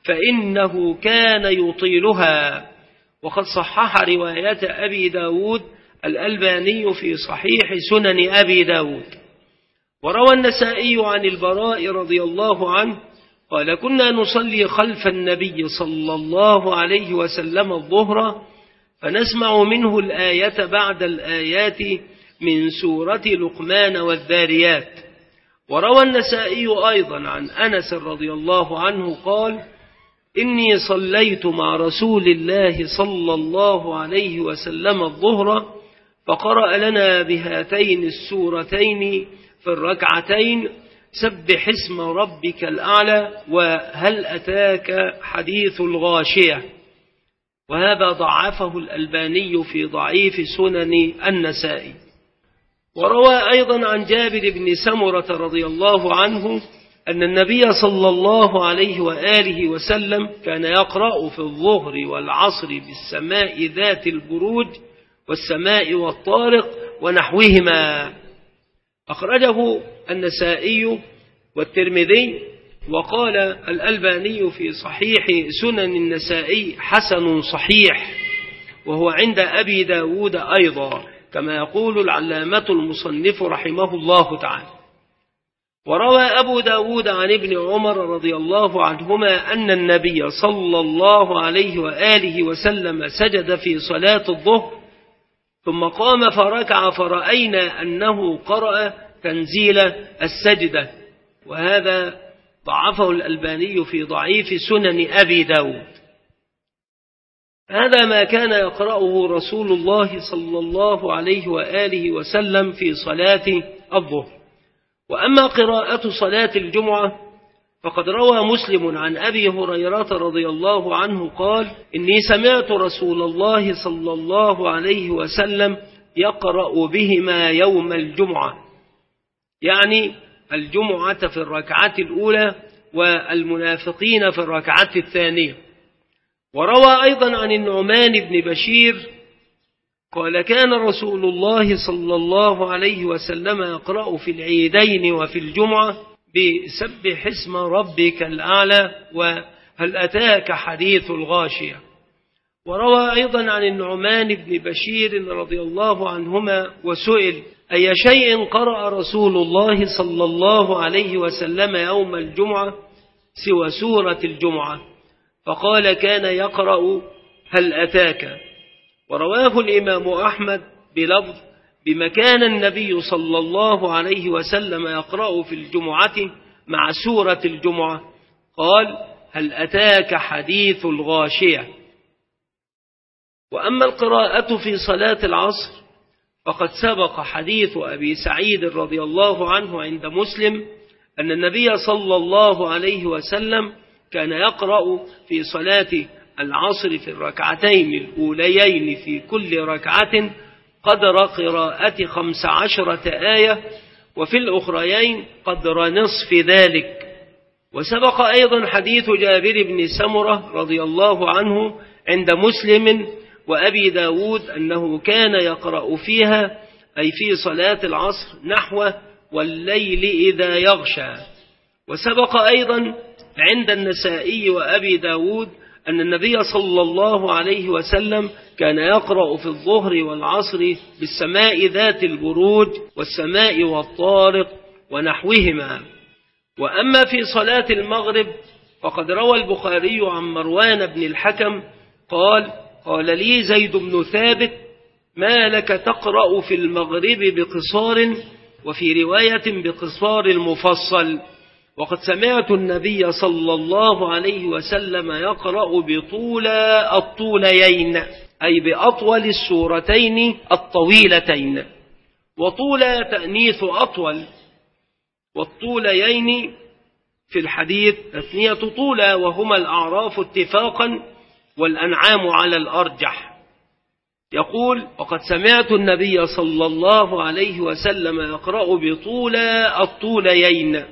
فإنه كان يطيلها. وقد صحح رواية أبي داود الألباني في صحيح سنن أبي داود. وروى النسائي عن البراء رضي الله عنه قال كنا نصلي خلف النبي صلى الله عليه وسلم الظهر فنسمع منه الآية بعد الآيات من سورة لقمان والذاريات. وروى النسائي أيضا عن أنس رضي الله عنه قال إني صليت مع رسول الله صلى الله عليه وسلم الظهر فقرأ لنا بهاتين السورتين في الركعتين سبح اسم ربك الأعلى وهل أتاك حديث الغاشية. وهذا ضعفه الألباني في ضعيف سنن النسائي. وروى أيضا عن جابر بن سمرة رضي الله عنه أن النبي صلى الله عليه وآله وسلم كان يقرأ في الظهر والعصر بالسماء ذات البروج والسماء والطارق ونحوهما. أخرجه النسائي والترمذي. وقال الألباني في صحيح سنن النسائي حسن صحيح، وهو عند أبي داود أيضا كما يقول العلامة المصنف رحمه الله تعالى. وروى أبو داود عن ابن عمر رضي الله عنهما أن النبي صلى الله عليه وآله وسلم سجد في صلاة الظهر ثم قام فركع فرأينا أنه قرأ تنزيل السجدة. وهذا ضعفه الألباني في ضعيف سنن أبي داود. هذا ما كان يقرأه رسول الله صلى الله عليه وآله وسلم في صلاة الظهر. وأما قراءة صلاة الجمعة فقد روى مسلم عن أبي هريرة رضي الله عنه قال: إني سمعت رسول الله صلى الله عليه وسلم يقرأ بهما يوم الجمعة، يعني الجمعة في الركعة الأولى والمنافقين في الركعة الثانية. وروى أيضا عن النعمان بن بشير قال: كان رسول الله صلى الله عليه وسلم يقرأ في العيدين وفي الجمعة بسبح اسم ربك الأعلى وهل أتاك حديث الغاشية. وروى أيضا عن النعمان بن بشير رضي الله عنهما وسئل: أي شيء قرأ رسول الله صلى الله عليه وسلم يوم الجمعة سوى سورة الجمعة؟ فقال: كان يقرأ هل أتاك. ورواه الإمام أحمد بلفظ: بما كان النبي صلى الله عليه وسلم يقرأ في الجمعة مع سورة الجمعة، قال: هل أتاك حديث الغاشية. وأما القراءة في صلاة العصر فقد سبق حديث أبي سعيد رضي الله عنه عند مسلم أن النبي صلى الله عليه وسلم كان يقرأ في صلاة العصر في الركعتين الأوليين في كل ركعة قدر قراءة خمس عشرة آية، وفي الأخريين قدر نصف ذلك. وسبق أيضا حديث جابر بن سمرة رضي الله عنه عند مسلم وأبي داود أنه كان يقرأ فيها، أي في صلاة العصر، نحو والليل إذا يغشى. وسبق أيضا عند النسائي وأبي داود أن النبي صلى الله عليه وسلم كان يقرأ في الظهر والعصر بالسماء ذات البروج والسماء والطارق ونحوهما. وأما في صلاة المغرب فقد روى البخاري عن مروان بن الحكم قال: قال لي زيد بن ثابت: ما لك تقرأ في المغرب بقصار، وفي رواية بقصار المفصل؟ وقد سمعت النبي صلى الله عليه وسلم يقرأ بطول الطوليين، أي بأطول السورتين الطويلتين. وطول تأنيث أطول، والطوليين في الحديث تثنية طولى، وهما الأعراف اتفاقا، والأنعام على الأرجح. يقول: وقد سمعت النبي صلى الله عليه وسلم يقرأ بطول الطوليين.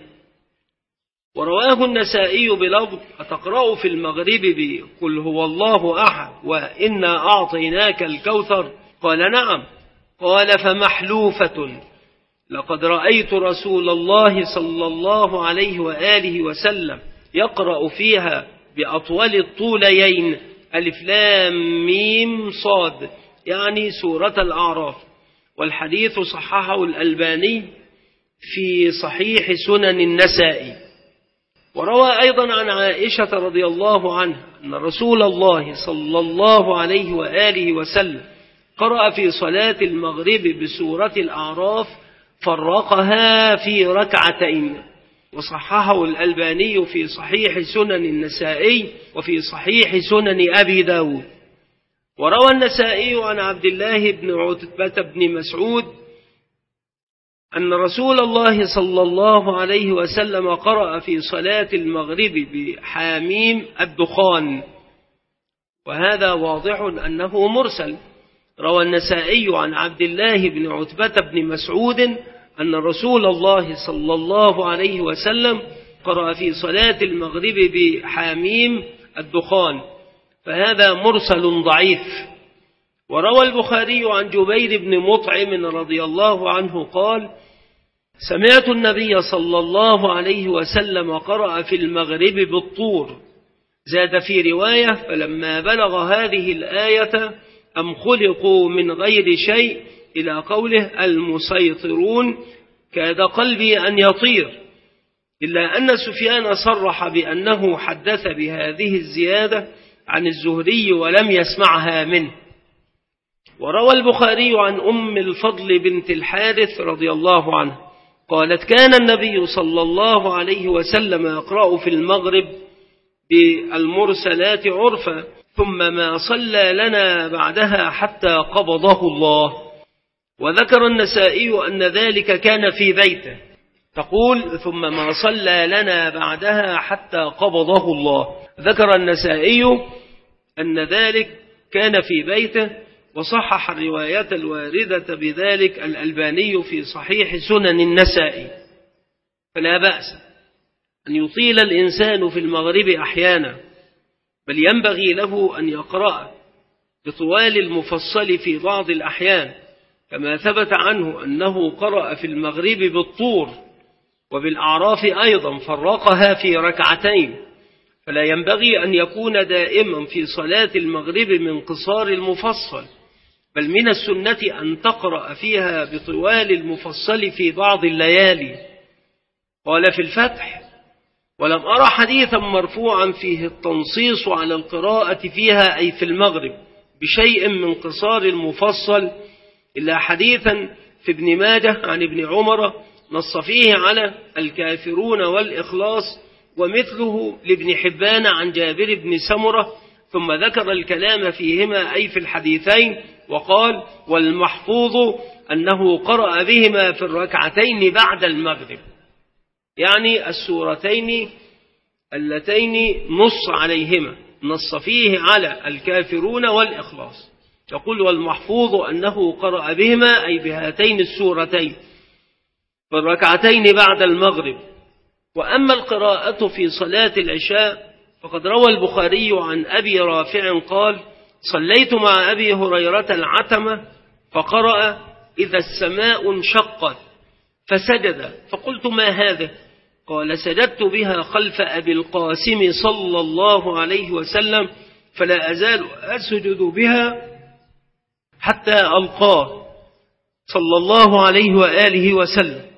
ورواه النسائي بلفظ: أتقرأ في المغرب بقل هو الله أحد وإنا أعطيناك الكوثر؟ قال: نعم. قال: فمحلوفة. لقد رأيت رسول الله صلى الله عليه وآله وسلم يقرأ فيها بأطول الطوليين ألف لام ميم صاد، يعني سورة الأعراف. والحديث صححه الألباني في صحيح سنن النسائي. وروى أيضا عن عائشة رضي الله عنها أن رسول الله صلى الله عليه وآله وسلم قرأ في صلاة المغرب بسورة الأعراف فرقها في ركعتين. وصححه الألباني في صحيح سنن النسائي وفي صحيح سنن أبي داود. وروى النسائي عن عبد الله بن عتبة بن مسعود أن رسول الله صلى الله عليه وسلم قرأ في صلاة المغرب بحاميم الدخان، وهذا واضح أنه مرسل. روى النسائي عن عبد الله بن عتبة بن مسعود أن رسول الله صلى الله عليه وسلم قرأ في صلاة المغرب بحاميم الدخان، فهذا مرسل ضعيف. وروى البخاري عن جبير بن مطعم رضي الله عنه قال: سمعت النبي صلى الله عليه وسلم قرأ في المغرب بالطور. زاد في رواية: فلما بلغ هذه الآية أم خلقوا من غير شيء إلى قوله المسيطرون كاد قلبي أن يطير، إلا أن سفيان صرح بأنه حدث بهذه الزيادة عن الزهري ولم يسمعها منه. وروى البخاري عن أم الفضل بنت الحارث رضي الله عنه قالت كان النبي صلى الله عليه وسلم يقرأ في المغرب بالمرسلات عرفا ثم ما صلى لنا بعدها حتى قبضه الله. وذكر النسائي أن ذلك كان في بيته. تقول ثم ما صلى لنا بعدها حتى قبضه الله. ذكر النسائي أن ذلك كان في بيته، وصحح الرواية الواردة بذلك الألباني في صحيح سنن النسائي. فلا بأس أن يطيل الإنسان في المغرب أحيانا، بل ينبغي له أن يقرأ بطوال المفصل في بعض الأحيان، كما ثبت عنه أنه قرأ في المغرب بالطور وبالأعراف أيضا فرقها في ركعتين. فلا ينبغي أن يكون دائما في صلاة المغرب من قصار المفصل، بل من السنة أن تقرأ فيها بطوال المفصل في بعض الليالي. قال في الفتح: ولم أرى حديثا مرفوعا فيه التنصيص على القراءة فيها أي في المغرب بشيء من قصار المفصل إلا حديثا في ابن ماجه عن ابن عمر نص فيه على الكافرون والإخلاص، ومثله لابن حبان عن جابر بن سمرة، ثم ذكر الكلام فيهما أي في الحديثين، وقال: والمحفوظ أنه قرأ بهما في الركعتين بعد المغرب، يعني السورتين اللتين نص عليهما، نص فيه على الكافرون والإخلاص. يقول: والمحفوظ أنه قرأ بهما أي بهاتين السورتين في الركعتين بعد المغرب. وأما القراءة في صلاة العشاء فقد روى البخاري عن أبي رافع قال: صليت مع أبي هريرة العتمة فقرأ: إذا السماء انشقت، فسجد، فقلت: ما هذا؟ قال: سجدت بها خلف أبي القاسم صلى الله عليه وسلم، فلا أزال أسجد بها حتى ألقاه صلى الله عليه وآله وسلم.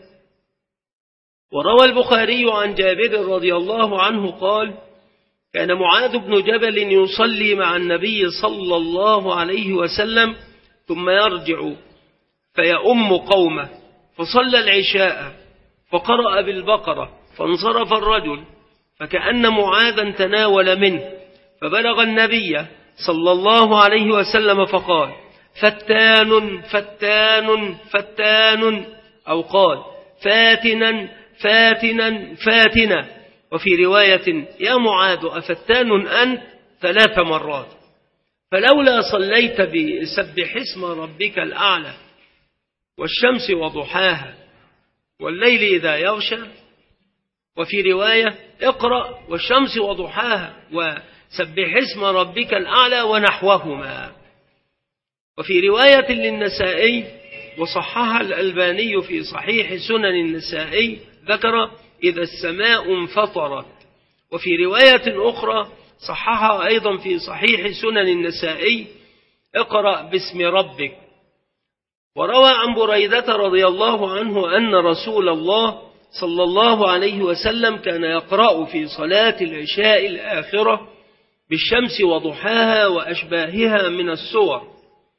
وروى البخاري عن جابر رضي الله عنه قال: كان معاذ بن جبل يصلي مع النبي صلى الله عليه وسلم ثم يرجع فيؤم قومه، فصلى العشاء فقرأ بالبقرة، فانصرف الرجل فكأن معاذا تناول منه، فبلغ النبي صلى الله عليه وسلم فقال: فتان فتان فتان، أو قال: فاتنا فاتنا فاتنا. وفي رواية: يا معاذ أفتان أنت، ثلاث مرات. فلولا صليت بسبح اسم ربك الأعلى والشمس وضحاها والليل إذا يغشى، وفي رواية: اقرأ والشمس وضحاها وسبح اسم ربك الأعلى ونحوهما. وفي رواية للنسائي وصححها الألباني في صحيح سنن النسائي ذكر: إذا السماء انفطرت. وفي رواية أخرى صححها أيضا في صحيح سنن النسائي: اقرأ باسم ربك. وروى عن بريدة رضي الله عنه أن رسول الله صلى الله عليه وسلم كان يقرأ في صلاة العشاء الآخرة بالشمس وضحاها وأشباهها من السور.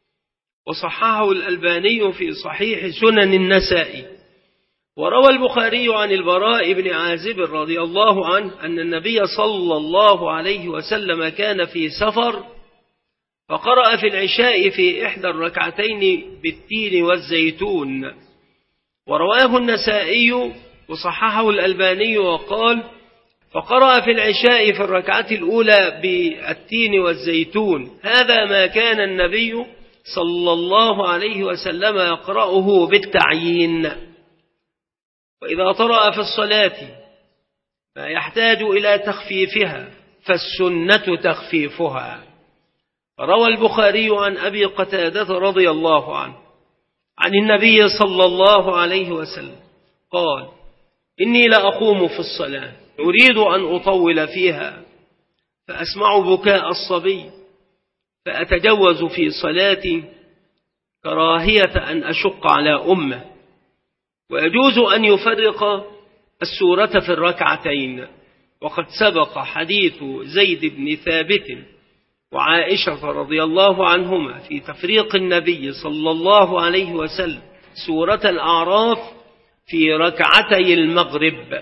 وصححه الألباني في صحيح سنن النسائي. وروى البخاري عن البراء بن عازب رضي الله عنه أن النبي صلى الله عليه وسلم كان في سفر فقرأ في العشاء في إحدى الركعتين بالتين والزيتون. ورواه النسائي وصححه الألباني وقال: فقرأ في العشاء في الركعة الأولى بالتين والزيتون، هذا ما كان النبي صلى الله عليه وسلم يقرأه بالتعيين. وإذا طرأ في الصلاة ما يحتاج إلى تخفيفها فالسنة تخفيفها. روى البخاري عن أبي قتادة رضي الله عنه عن النبي صلى الله عليه وسلم قال: إني لأقوم في الصلاة أريد أن أطول فيها فأسمع بكاء الصبي فأتجوز في صلاتي كراهية أن أشق على أمه، ويجوز أن يفرق السورة في الركعتين. وقد سبق حديث زيد بن ثابت وعائشة رضي الله عنهما في تفريق النبي صلى الله عليه وسلم سورة الأعراف في ركعتي المغرب.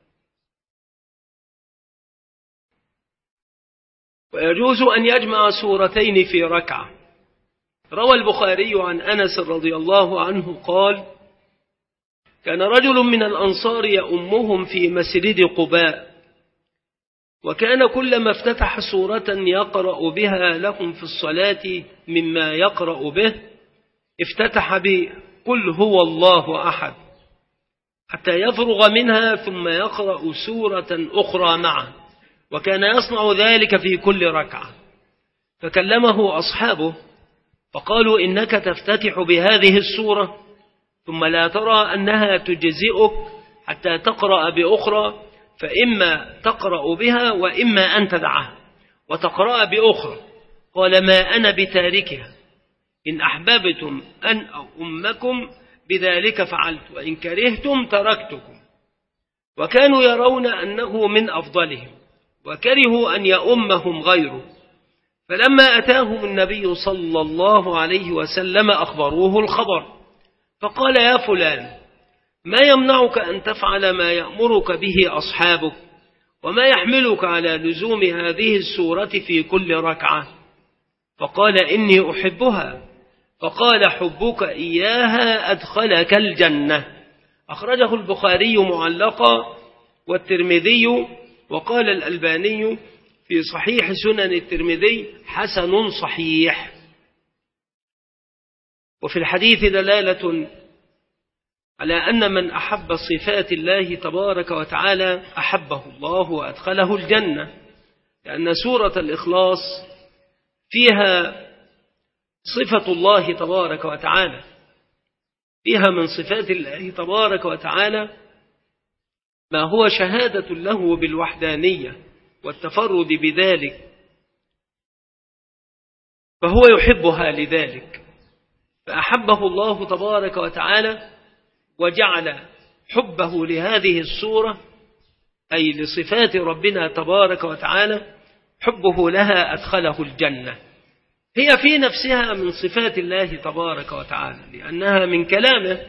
ويجوز أن يجمع سورتين في ركعة. روى البخاري عن أنس رضي الله عنه قال: كان رجل من الأنصار يؤمهم في مسجد قباء، وكان كلما افتتح سورة يقرأ بها لهم في الصلاة مما يقرأ به افتتح بقل هو الله أحد حتى يفرغ منها ثم يقرأ سورة أخرى معه، وكان يصنع ذلك في كل ركعة. فكلمه أصحابه فقالوا: إنك تفتتح بهذه السورة ثم لا ترى أنها تجزئك حتى تقرأ بأخرى، فإما تقرأ بها وإما أن تدعها وتقرأ بأخرى. قال: ما أنا بتاركها، إن أحببتم أن أؤمكم بذلك فعلت، وإن كرهتم تركتكم. وكانوا يرون أنه من أفضلهم، وكرهوا أن يؤمهم غيره. فلما أتاهم النبي صلى الله عليه وسلم أخبروه الخبر، فقال: يا فلان، ما يمنعك أن تفعل ما يأمرك به أصحابك، وما يحملك على لزوم هذه السورة في كل ركعة؟ فقال: إني أحبها. فقال: حبك إياها أدخلك الجنة. أخرجه البخاري معلقا والترمذي، وقال الألباني في صحيح سنن الترمذي: حسن صحيح. وفي الحديث دلالة على أن من أحب صفات الله تبارك وتعالى أحبه الله وأدخله الجنة، لأن سورة الإخلاص فيها صفة الله تبارك وتعالى، فيها من صفات الله تبارك وتعالى ما هو شهادة له بالوحدانية والتفرد بذلك، فهو يحبها لذلك. فأحبه الله تبارك وتعالى وجعل حبه لهذه السورة، أي لصفات ربنا تبارك وتعالى، حبه لها أدخله الجنة. هي في نفسها من صفات الله تبارك وتعالى، لأنها من كلامه،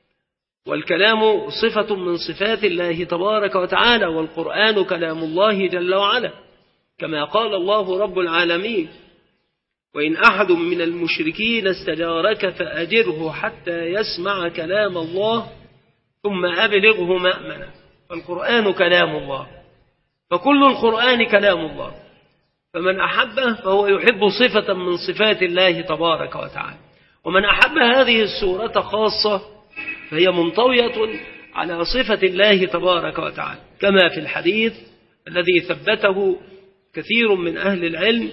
والكلام صفة من صفات الله تبارك وتعالى، والقرآن كلام الله جل وعلا، كما قال الله رب العالمين: وإن أحد من المشركين استجارك فأجره حتى يسمع كلام الله ثم أبلغه مأمنا. فالقرآن كلام الله، فكل القرآن كلام الله، فمن أحبه فهو يحب صفة من صفات الله تبارك وتعالى. ومن أحب هذه السورة خاصة فهي منطوية على صفة الله تبارك وتعالى، كما في الحديث الذي ثبته كثير من أهل العلم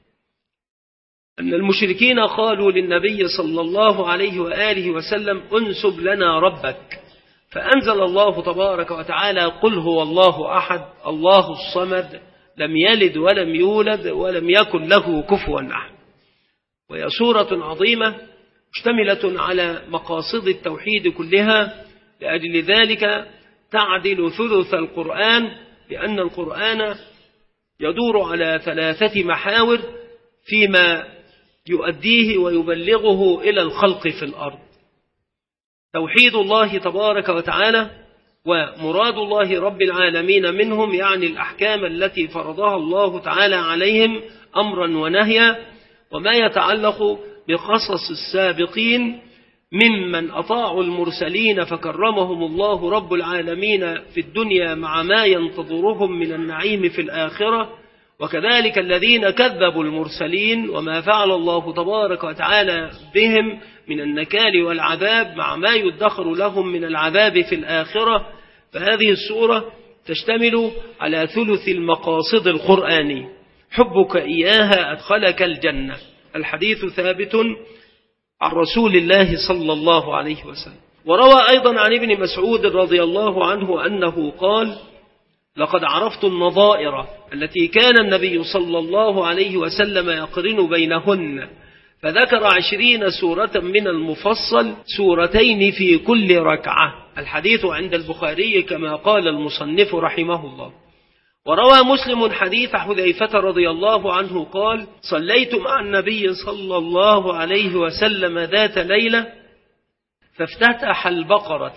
أن المشركين قالوا للنبي صلى الله عليه وآله وسلم: انسب لنا ربك، فأنزل الله تبارك وتعالى: قل هو الله أحد الله الصمد لم يلد ولم يولد ولم يكن له كفوا أحد. وهي سورة عظيمة مشتملة على مقاصد التوحيد كلها، لأجل ذلك تعدل ثلث القرآن، لأن القرآن يدور على ثلاثة محاور فيما يؤديه ويبلغه إلى الخلق في الأرض: توحيد الله تبارك وتعالى، ومراد الله رب العالمين منهم، يعني الأحكام التي فرضها الله تعالى عليهم أمرا ونهيا، وما يتعلق بقصص السابقين ممن أطاعوا المرسلين فكرمهم الله رب العالمين في الدنيا مع ما ينتظرهم من النعيم في الآخرة، وكذلك الذين كذبوا المرسلين وما فعل الله تبارك وتعالى بهم من النكال والعذاب مع ما يدخر لهم من العذاب في الآخرة. فهذه السورة تشتمل على ثلث المقاصد القرآنية: حبك إياها أدخلك الجنة. الحديث ثابت عن رسول الله صلى الله عليه وسلم. وروى أيضا عن ابن مسعود رضي الله عنه أنه قال: لقد عرفت النظائر التي كان النبي صلى الله عليه وسلم يقرن بينهن، فذكر عشرين سورة من المفصل، سورتين في كل ركعة. الحديث عند البخاري كما قال المصنف رحمه الله. وروى مسلم حديث حذيفة رضي الله عنه قال: صليت مع النبي صلى الله عليه وسلم ذات ليلة فافتتح البقرة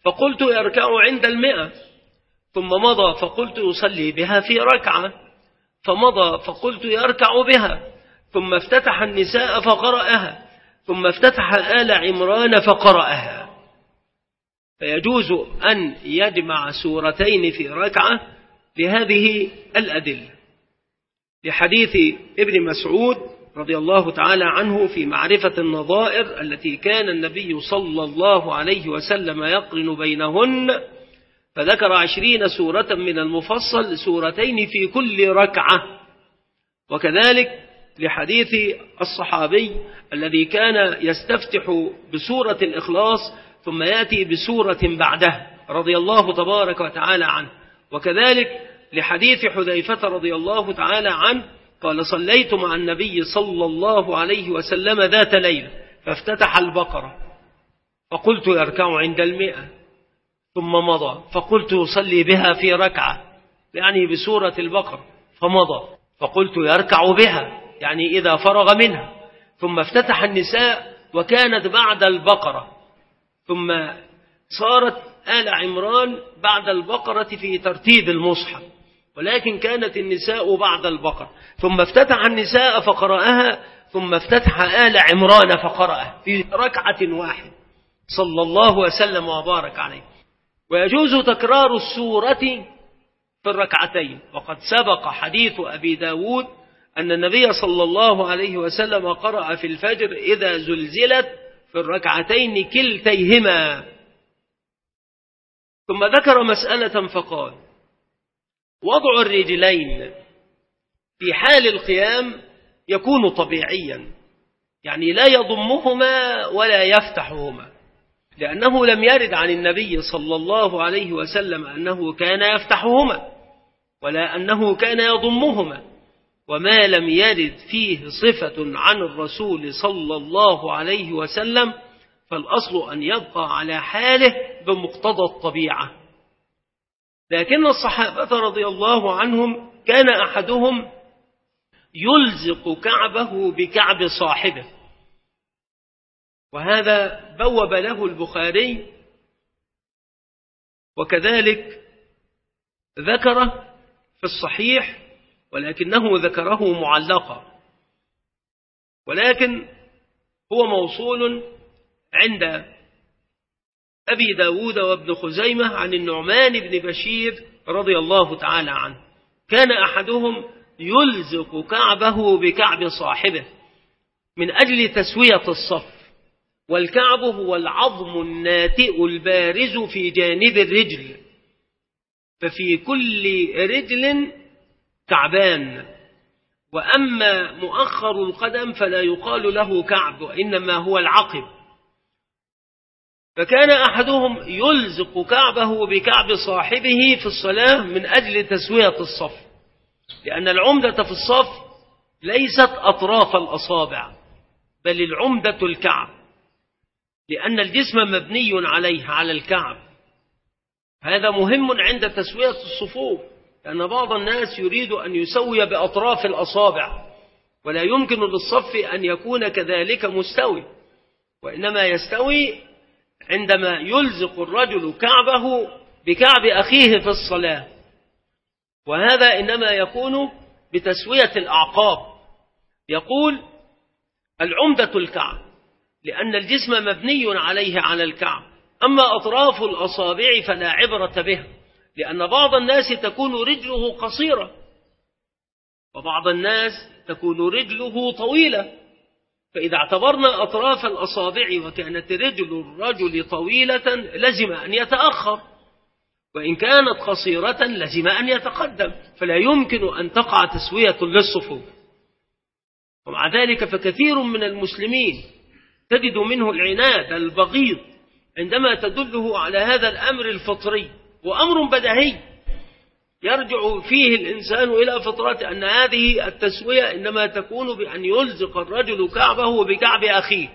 فقلت يركع عند المئة، ثم مضى فقلت يصلي بها في ركعة، فمضى فقلت يركع بها، ثم افتتح النساء فقرأها، ثم افتتح آل عمران فقرأها. فيجوز أن يجمع سورتين في ركعة لهذه الأدلة، لحديث ابن مسعود رضي الله تعالى عنه في معرفة النظائر التي كان النبي صلى الله عليه وسلم يقرن بينهن، فذكر عشرين سورة من المفصل، سورتين في كل ركعة. وكذلك لحديث الصحابي الذي كان يستفتح بسورة الإخلاص ثم يأتي بسورة بعده رضي الله تبارك وتعالى عنه. وكذلك لحديث حذيفة رضي الله تعالى عنه قال صليت مع النبي صلى الله عليه وسلم ذات ليلة فافتتح البقرة فقلت يركع عند المئة، ثم مضى فقلت يصلي بها في ركعة يعني بسورة البقرة، فمضى فقلت يركع بها يعني إذا فرغ منها، ثم افتتح النساء وكانت بعد البقرة، ثم صارت آل عمران بعد البقرة في ترتيب المصحف، ولكن كانت النساء بعد البقرة، ثم افتتح النساء فقرأها، ثم افتتح آل عمران فقرأها في ركعة واحدة صلى الله وسلم وبارك عليه. ويجوز تكرار السورة في الركعتين، وقد سبق حديث أبي داود أن النبي صلى الله عليه وسلم قرأ في الفجر إذا زلزلت في الركعتين كلتيهما. ثم ذكر مسألة فقال وضع الرجلين في حال القيام يكون طبيعيا، يعني لا يضمهما ولا يفتحهما، لأنه لم يرد عن النبي صلى الله عليه وسلم أنه كان يفتحهما ولا أنه كان يضمهما، وما لم يرد فيه صفة عن الرسول صلى الله عليه وسلم فالأصل أن يبقى على حاله بمقتضى الطبيعة. لكن الصحابة رضي الله عنهم كان أحدهم يلزق كعبه بكعب صاحبه، وهذا بوب له البخاري، وكذلك ذكره في الصحيح ولكنه ذكره معلقا، ولكن هو موصول عند أبي داود وابن خزيمة عن النعمان بن بشير رضي الله تعالى عنه، كان أحدهم يلزق كعبه بكعب صاحبه من أجل تسوية الصف، والكعب هو العظم الناتئ البارز في جانب الرجل، ففي كل رجل كعبان، وأما مؤخر القدم فلا يقال له كعب وإنما هو العقب. فكان أحدهم يلزق كعبه بكعب صاحبه في الصلاة من أجل تسوية الصف، لأن العمدة في الصف ليست أطراف الأصابع بل العمدة الكعب، لأن الجسم مبني عليه على الكعب. هذا مهم عند تسوية الصفوف، لأن بعض الناس يريد أن يسوي بأطراف الأصابع، ولا يمكن للصف أن يكون كذلك مستوي، وإنما يستوي عندما يلزق الرجل كعبه بكعب أخيه في الصلاة، وهذا إنما يكون بتسوية الأعقاب. يقول العمدة الكعب لأن الجسم مبني عليه على الكعب، أما أطراف الأصابع فلا عبرة به، لأن بعض الناس تكون رجله قصيرة وبعض الناس تكون رجله طويلة، فإذا اعتبرنا أطراف الأصابع وكانت رجل الرجل طويلة لزم أن يتأخر، وإن كانت قصيرة لزم أن يتقدم، فلا يمكن أن تقع تسوية للصفوف. ومع ذلك فكثير من المسلمين تجد منه العناد البغيض عندما تدله على هذا الأمر الفطري، وأمر بديهي يرجع فيه الإنسان إلى فطرته، أن هذه التسوية إنما تكون بأن يلزق الرجل كعبه بكعب أخيه،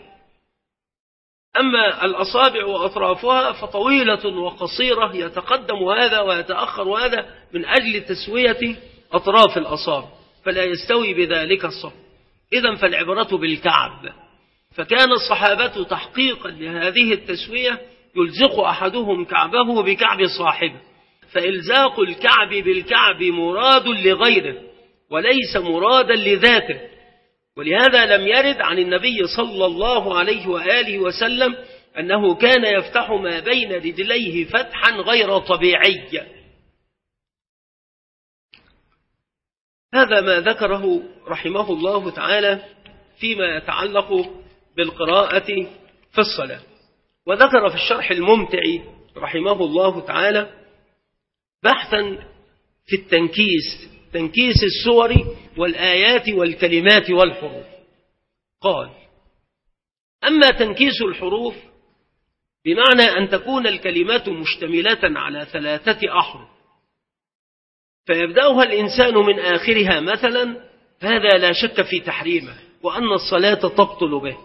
أما الأصابع وأطرافها فطويلة وقصيرة يتقدم هذا ويتأخر هذا من أجل تسوية أطراف الأصابع، فلا يستوي بذلك الصف. إذن فالعبرة بالكعب. فكان الصحابة تحقيقا لهذه التسوية يلزق أحدهم كعبه بكعب صاحبه، فإلزاق الكعب بالكعب مراد لغيره وليس مرادا لذاته. ولهذا لم يرد عن النبي صلى الله عليه وآله وسلم أنه كان يفتح ما بين رجليه فتحا غير طبيعي. هذا ما ذكره رحمه الله تعالى فيما يتعلق بالقراءة في الصلاة. وذكر في الشرح الممتع رحمه الله تعالى بحثا في التنكيس، تنكيس السور والآيات والكلمات والحروف. قال: أما تنكيس الحروف بمعنى أن تكون الكلمات مشتملة على ثلاثة أحرف فيبدأها الإنسان من آخرها مثلا، فهذا لا شك في تحريمه وأن الصلاة تبطل به،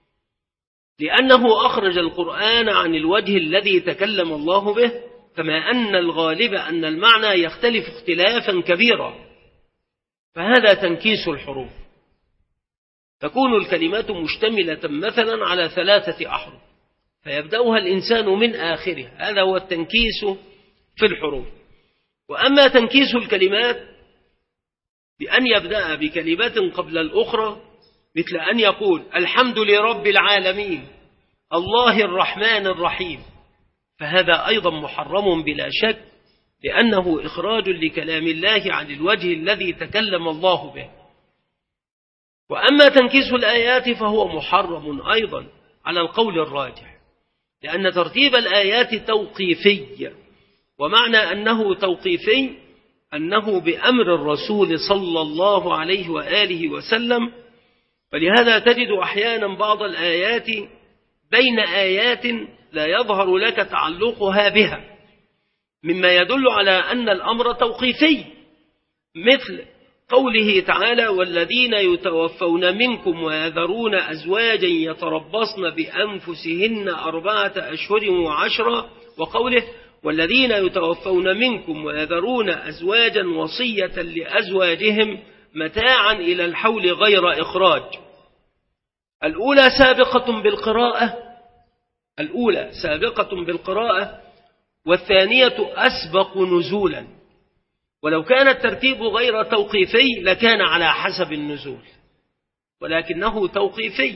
لأنه أخرج القرآن عن الوجه الذي تكلم الله به، كما أن الغالب أن المعنى يختلف اختلافا كبيرا، فهذا تنكيس الحروف. تكون الكلمات مشتملة مثلا على ثلاثة أحرف فيبدأها الإنسان من آخره، هذا هو التنكيس في الحروف. وأما تنكيس الكلمات بأن يبدأ بكلمة قبل الأخرى، مثل أن يقول الحمد لرب العالمين الله الرحمن الرحيم، فهذا أيضا محرم بلا شك، لأنه إخراج لكلام الله عن الوجه الذي تكلم الله به. وأما تنكيس الآيات فهو محرم أيضا على القول الراجح، لأن ترتيب الآيات توقيفي، ومعنى أنه توقيفي أنه بأمر الرسول صلى الله عليه وآله وسلم. فلهذا تجد أحيانا بعض الآيات بين آيات لا يظهر لك تعلقها بها، مما يدل على أن الأمر توقيفي، مثل قوله تعالى والذين يتوفون منكم ويذرون أزواجا يتربصن بأنفسهن أربعة أشهر وعشرة، وقوله والذين يتوفون منكم ويذرون أزواجا وصية لأزواجهم متاعا إلى الحول غير إخراج. الأولى سابقة بالقراءة الأولى سابقة بالقراءة والثانية أسبق نزولا، ولو كان الترتيب غير توقيفي لكان على حسب النزول، ولكنه توقيفي،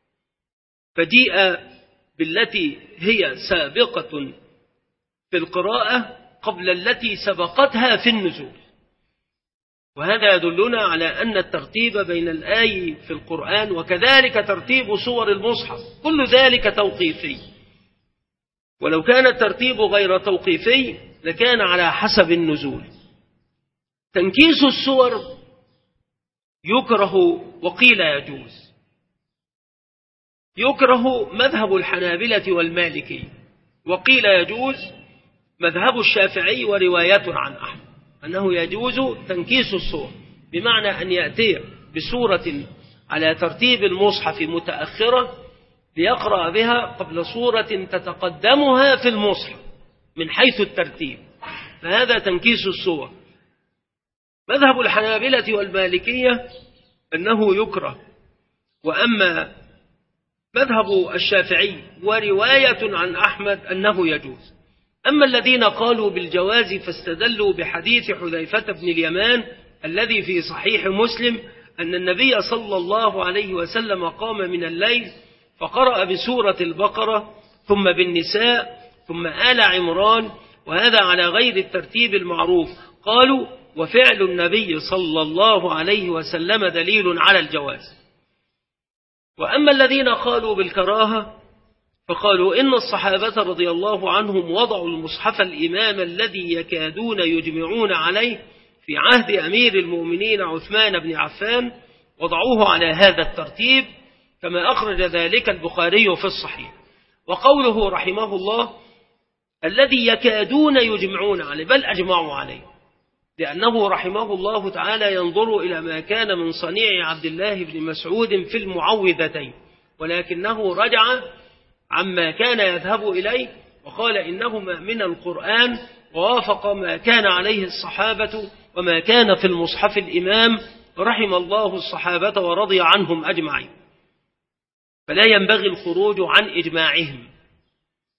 فجيء بالتي هي سابقة في القراءة قبل التي سبقتها في النزول. وهذا يدلنا على أن الترتيب بين الآي في القرآن وكذلك ترتيب صور المصحف كل ذلك توقيفي، ولو كان الترتيب غير توقيفي لكان على حسب النزول. تنكيس الصور يكره وقيل يجوز. يكره مذهب الحنابلة والمالكي، وقيل يجوز مذهب الشافعي ورواية عن أحمد، أنه يجوز تنكيس الصور بمعنى أن يأتي بسورة على ترتيب المصحف متأخرة ليقرأ بها قبل سورة تتقدمها في المصحف من حيث الترتيب، فهذا تنكيس الصور. مذهب الحنابلة والمالكية أنه يكره، وأما مذهب الشافعي ورواية عن أحمد أنه يجوز. أما الذين قالوا بالجواز فاستدلوا بحديث حذيفة بن اليمان الذي في صحيح مسلم أن النبي صلى الله عليه وسلم قام من الليل فقرأ بسورة البقرة ثم بالنساء ثم آل عمران، وهذا على غير الترتيب المعروف. قالوا وفعل النبي صلى الله عليه وسلم دليل على الجواز. وأما الذين قالوا بالكراهة فقالوا إن الصحابة رضي الله عنهم وضعوا المصحف الإمام الذي يكادون يجمعون عليه في عهد أمير المؤمنين عثمان بن عفان، وضعوه على هذا الترتيب كما أخرج ذلك البخاري في الصحيح. وقوله رحمه الله الذي يكادون يجمعون عليه، بل أجمعوا عليه، لأنه رحمه الله تعالى ينظر إلى ما كان من صنيع عبد الله بن مسعود في المعوذتين، ولكنه رجع عما كان يذهب إليه وقال إنهما من القرآن، ووافق ما كان عليه الصحابة وما كان في المصحف الإمام رحم الله الصحابة ورضي عنهم أجمعين. فلا ينبغي الخروج عن إجماعهم،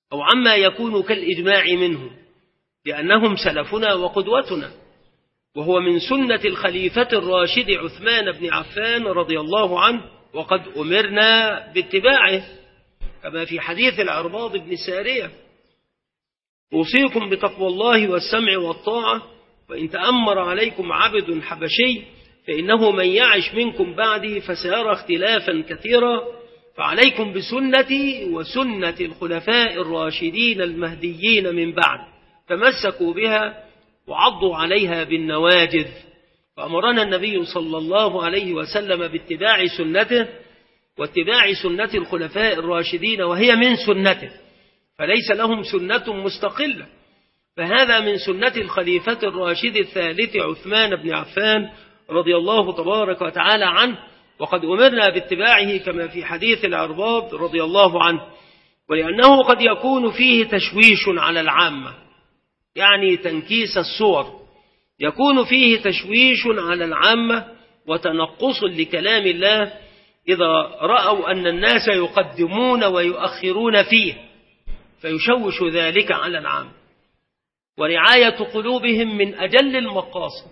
أو عما يكون كالإجماع منه، لأنهم سلفنا وقدوتنا، وهو من سنة الخليفة الراشد عثمان بن عفان رضي الله عنه، وقد أمرنا باتباعه، كما في حديث العرباض بن سارية: أوصيكم بتقوى الله والسمع والطاعة، وإن تأمر عليكم عبد حبشي فإنه من يعش منكم بعدي فسيرى اختلافا كثيرا، فعليكم بسنتي وسنة الخلفاء الراشدين المهديين من بعد، تمسكوا بها وعضوا عليها بالنواجذ. فأمرنا النبي صلى الله عليه وسلم باتباع سنته واتباع سنة الخلفاء الراشدين، وهي من سنته، فليس لهم سنة مستقلة، فهذا من سنة الخليفة الراشد الثالث عثمان بن عفان رضي الله تبارك وتعالى عنه، وقد أمرنا باتباعه كما في حديث العرباض رضي الله عنه. ولأنه قد يكون فيه تشويش على العامة، يعني تنكيس الصور، يكون فيه تشويش على العامة وتنقص لكلام الله إذا رأوا أن الناس يقدمون ويؤخرون فيه، فيشوش ذلك على العامة. ورعاية قلوبهم من أجل المقاصد،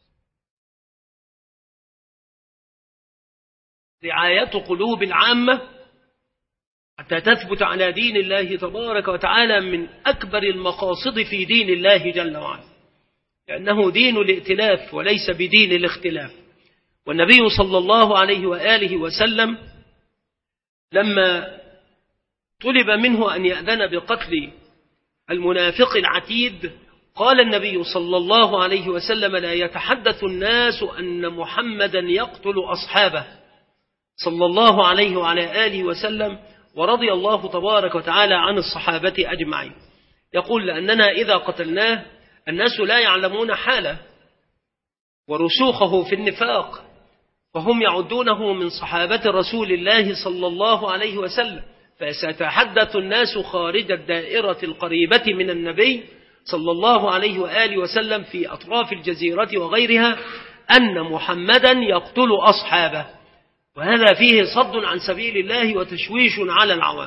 رعاية قلوب العامة حتى تثبت على دين الله تبارك وتعالى من أكبر المقاصد في دين الله جل وعلا، لأنه دين الائتلاف وليس بدين الاختلاف. والنبي صلى الله عليه وآله وسلم لما طلب منه أن يأذن بقتل المنافق العتيد، قال النبي صلى الله عليه وسلم: لا يتحدث الناس أن محمدا يقتل أصحابه، صلى الله عليه وعلى آله وسلم، ورضي الله تبارك وتعالى عن الصحابة أجمعين. يقول: لأننا إذا قتلناه الناس لا يعلمون حاله ورسوخه في النفاق، وهم يعدونه من صحابة رسول الله صلى الله عليه وسلم، فسيتحدث الناس خارج الدائرة القريبة من النبي صلى الله عليه وآله وسلم في أطراف الجزيرة وغيرها أن محمدا يقتل أصحابه، وهذا فيه صد عن سبيل الله وتشويش على العوام.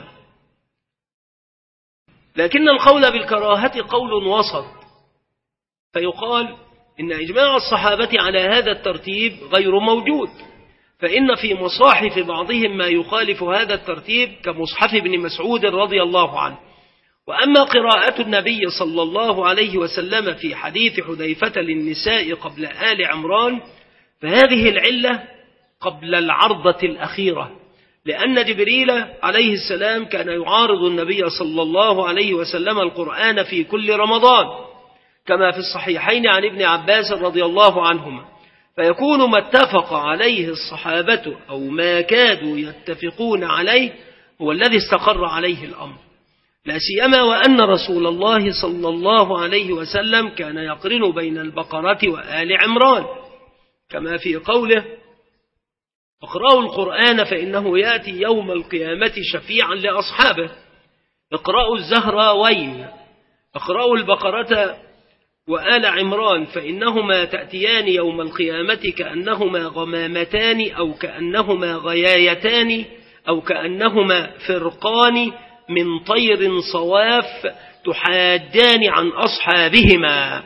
لكن القول بالكراهة قول وسط، فيقال إن إجماع الصحابة على هذا الترتيب غير موجود، فإن في مصاحف بعضهم ما يخالف هذا الترتيب كمصحف ابن مسعود رضي الله عنه. وأما قراءة النبي صلى الله عليه وسلم في حديث حذيفة للنساء قبل آل عمران، فهذه العلة قبل العرضة الأخيرة، لأن جبريل عليه السلام كان يعارض النبي صلى الله عليه وسلم القرآن في كل رمضان، كما في الصحيحين عن ابن عباس رضي الله عنهما، فيكون ما اتفق عليه الصحابة أو ما كادوا يتفقون عليه هو الذي استقر عليه الأمر، لا سيما وأن رسول الله صلى الله عليه وسلم كان يقرن بين البقرة وآل عمران، كما في قوله: اقرأوا القرآن فإنه يأتي يوم القيامة شفيعا لأصحابه، اقرأوا الزهراوين، اقرأوا البقرة وآل عمران فإنهما تأتيان يوم القيامة كأنهما غمامتان أو كأنهما غيايتان أو كأنهما فرقان من طير صواف تحاجان عن أصحابهما.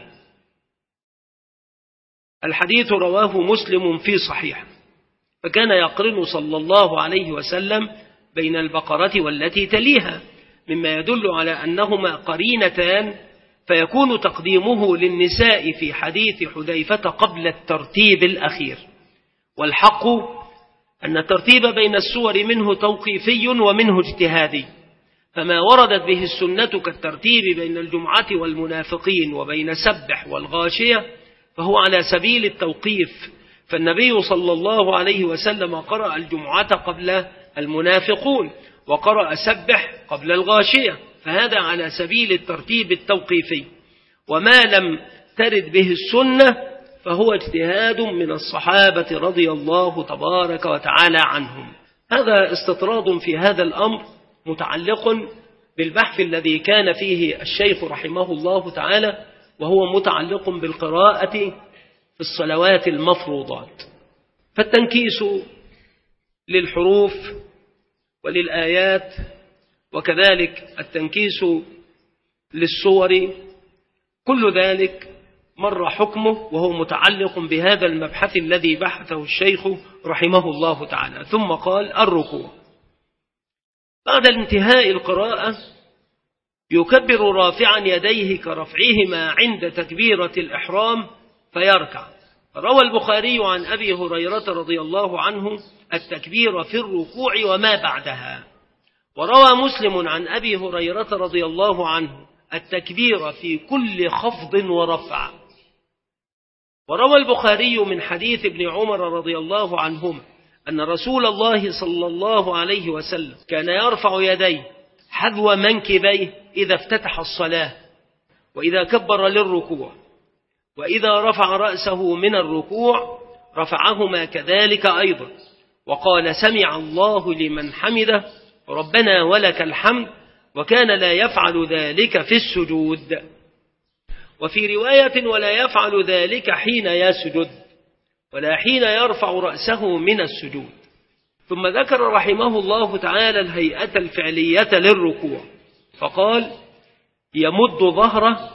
الحديث رواه مسلم في صحيح. فكان يقرن صلى الله عليه وسلم بين البقرة والتي تليها، مما يدل على أنهما قرينتان، فيكون تقديمه للنساء في حديث حذيفة قبل الترتيب الأخير. والحق أن الترتيب بين السور منه توقيفي ومنه اجتهادي، فما وردت به السنة كالترتيب بين الجمعة والمنافقين وبين سبح والغاشية فهو على سبيل التوقيف، فالنبي صلى الله عليه وسلم قرأ الجمعة قبل المنافقون وقرأ سبح قبل الغاشية، فهذا على سبيل الترتيب التوقيفي. وما لم ترد به السنة فهو اجتهاد من الصحابة رضي الله تبارك وتعالى عنهم. هذا استطراد في هذا الأمر متعلق بالبحث الذي كان فيه الشيخ رحمه الله تعالى، وهو متعلق بالقراءة في الصلوات المفروضات. فالتنكيس للحروف وللآيات وكذلك التنكيس للصور، كل ذلك مر حكمه وهو متعلق بهذا المبحث الذي بحثه الشيخ رحمه الله تعالى. ثم قال: الركوع. بعد انتهاء القراءة يكبر رافعا يديه كرفعهما عند تكبيرة الإحرام فيركع. روى البخاري عن أبي هريرة رضي الله عنه التكبير في الركوع وما بعدها، وروى مسلم عن أبي هريرة رضي الله عنه التكبير في كل خفض ورفع. وروى البخاري من حديث ابن عمر رضي الله عنهما أن رسول الله صلى الله عليه وسلم كان يرفع يديه حذو منكبيه إذا افتتح الصلاة، وإذا كبر للركوع، وإذا رفع رأسه من الركوع رفعهما كذلك أيضا، وقال: سمع الله لمن حمده ربنا ولك الحمد، وكان لا يفعل ذلك في السجود. وفي رواية: ولا يفعل ذلك حين يسجد ولا حين يرفع رأسه من السجود. ثم ذكر رحمه الله تعالى الهيئة الفعلية للركوع فقال: يمد ظهره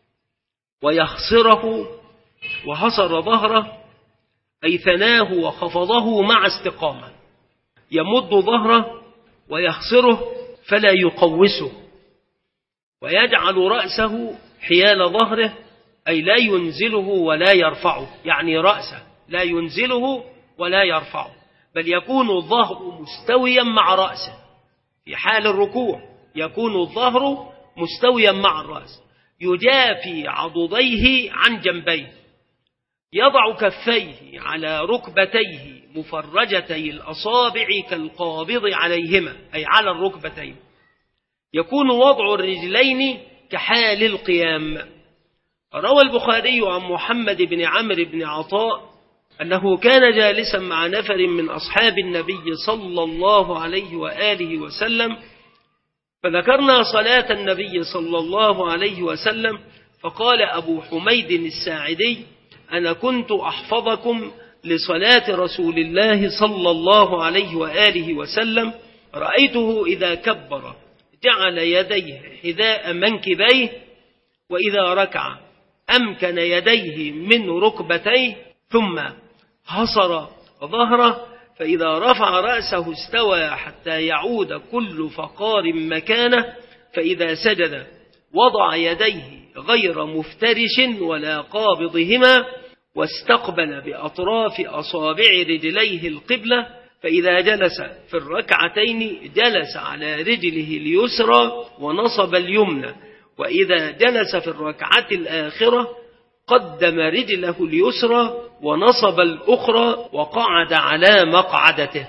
ويخصره وحصر ظهره، أي ثناه وخفضه مع استقامة. يمد ظهره ويخصره فلا يقوسه، ويجعل رأسه حيال ظهره، أي لا ينزله ولا يرفعه، يعني رأسه لا ينزله ولا يرفعه، بل يكون الظهر مستويا مع رأسه. في حال الركوع يكون الظهر مستويا مع الرأس، يجافي عضديه عن جنبيه، يضع كفيه على ركبتيه مفرجتي الأصابع كالقابض عليهما، أي على الركبتين. يكون وضع الرجلين كحال القيام. روى البخاري عن محمد بن عمرو بن عطاء أنه كان جالسا مع نفر من أصحاب النبي صلى الله عليه وآله وسلم، فذكرنا صلاة النبي صلى الله عليه وسلم، فقال أبو حميد الساعدي: أنا كنت أحفظكم لصلاة رسول الله صلى الله عليه وآله وسلم، رأيته إذا كبر جعل يديه حذاء منكبيه، وإذا ركع أمكن يديه من ركبتيه، ثم حصر ظهره، فإذا رفع رأسه استوى حتى يعود كل فقار مكانه، فإذا سجد وضع يديه غير مفترش ولا قابضهما، واستقبل بأطراف أصابع رجليه القبلة، فإذا جلس في الركعتين جلس على رجله اليسرى ونصب اليمنى، وإذا جلس في الركعة الآخرة قدم رجله اليسرى ونصب الأخرى وقعد على مقعدته.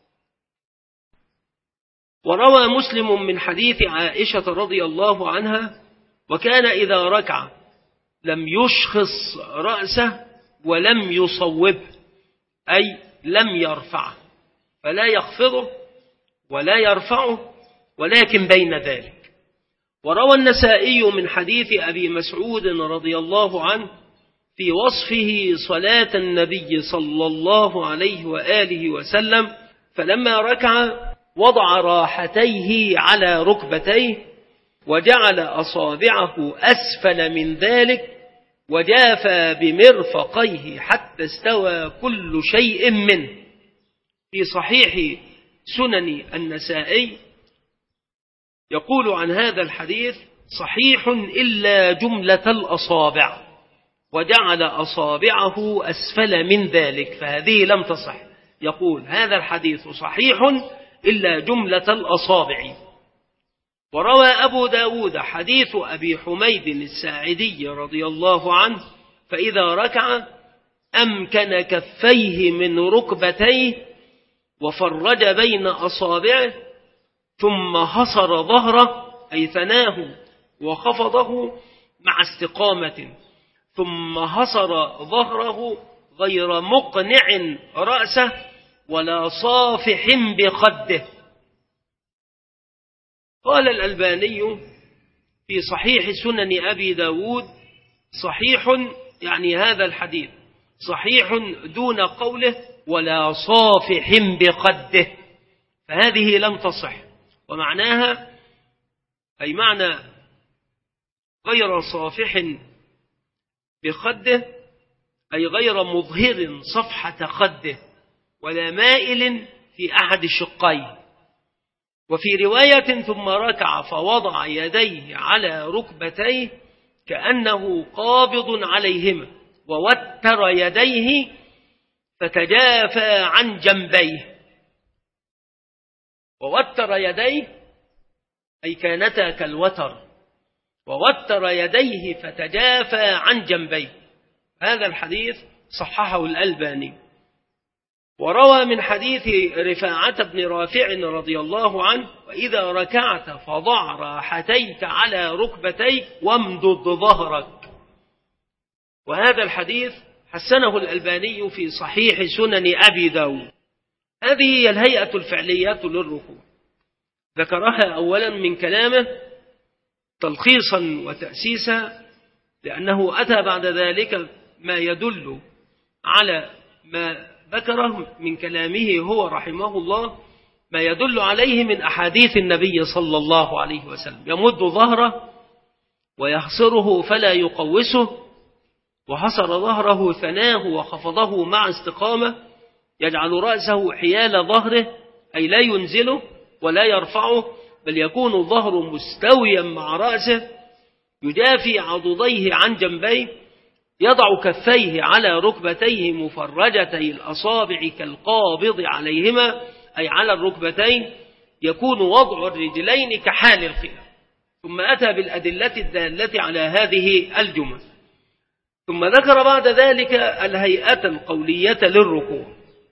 وروى مسلم من حديث عائشة رضي الله عنها: وكان إذا ركع لم يشخص رأسه ولم يصوبه، أي لم يرفعه، فلا يخفضه ولا يرفعه، ولكن بين ذلك. وروى النسائي من حديث أبي مسعود رضي الله عنه في وصفه صلاة النبي صلى الله عليه وآله وسلم: فلما ركع وضع راحتيه على ركبتيه، وجعل أصابعه أسفل من ذلك، وجافى بمرفقيه حتى استوى كل شيء منه. في صحيح سنن النسائي يقول عن هذا الحديث: صحيح إلا جملة الأصابع، وجعل أصابعه أسفل من ذلك، فهذه لم تصح. يقول هذا الحديث صحيح إلا جملة الأصابع. وروى أبو داود حديث أبي حميد الساعدي رضي الله عنه: فإذا ركع أمكن كفيه من ركبتيه وفرج بين أصابعه، ثم حصر ظهره، أي ثناه وخفضه مع استقامة، ثم حصر ظهره غير مقنع رأسه ولا صافح بخده. قال الألباني في صحيح سنن أبي داود: صحيح، يعني هذا الحديث صحيح دون قوله ولا صافح بخده، فهذه لم تصح، ومعناها أي معنى غير صافح بخده، أي غير مظهر صفحة خده ولا مائل في أحد الشقين. وفي رواية ثم ركع فوضع يديه على ركبتيه كأنه قابض عليهما ووتر يديه فتجافى عن جنبيه. ووتر يديه أي كانتا كالوتر، ووتر يديه فتجافى عن جنبيه. هذا الحديث صححه الألباني. وروى من حديث رفاعة بن رافع رضي الله عنه: وإذا ركعت فضع راحتيك على ركبتيك وامدد ظهرك. وهذا الحديث حسنه الألباني في صحيح سنن أبي داود. هذه هي الهيئة الفعلية للركوع، ذكرها أولا من كلامه تلخيصا وتأسيسا، لأنه أتى بعد ذلك ما يدل على ما ذكره من كلامه هو رحمه الله، ما يدل عليه من أحاديث النبي صلى الله عليه وسلم. يمد ظهره ويحصره فلا يقوسه، وحصر ظهره ثناه وخفضه مع استقامة، يجعل رأسه حيال ظهره أي لا ينزله ولا يرفعه، بل يكون الظهر مستويا مع رأسه، يجافي عضديه عن جنبيه، يضع كفيه على ركبتيه مفرجتي الأصابع كالقابض عليهما أي على الركبتين، يكون وضع الرجلين كحال القيام. ثم أتى بالأدلة الدالة على هذه الجمل، ثم ذكر بعد ذلك الهيئة القولية للركوع،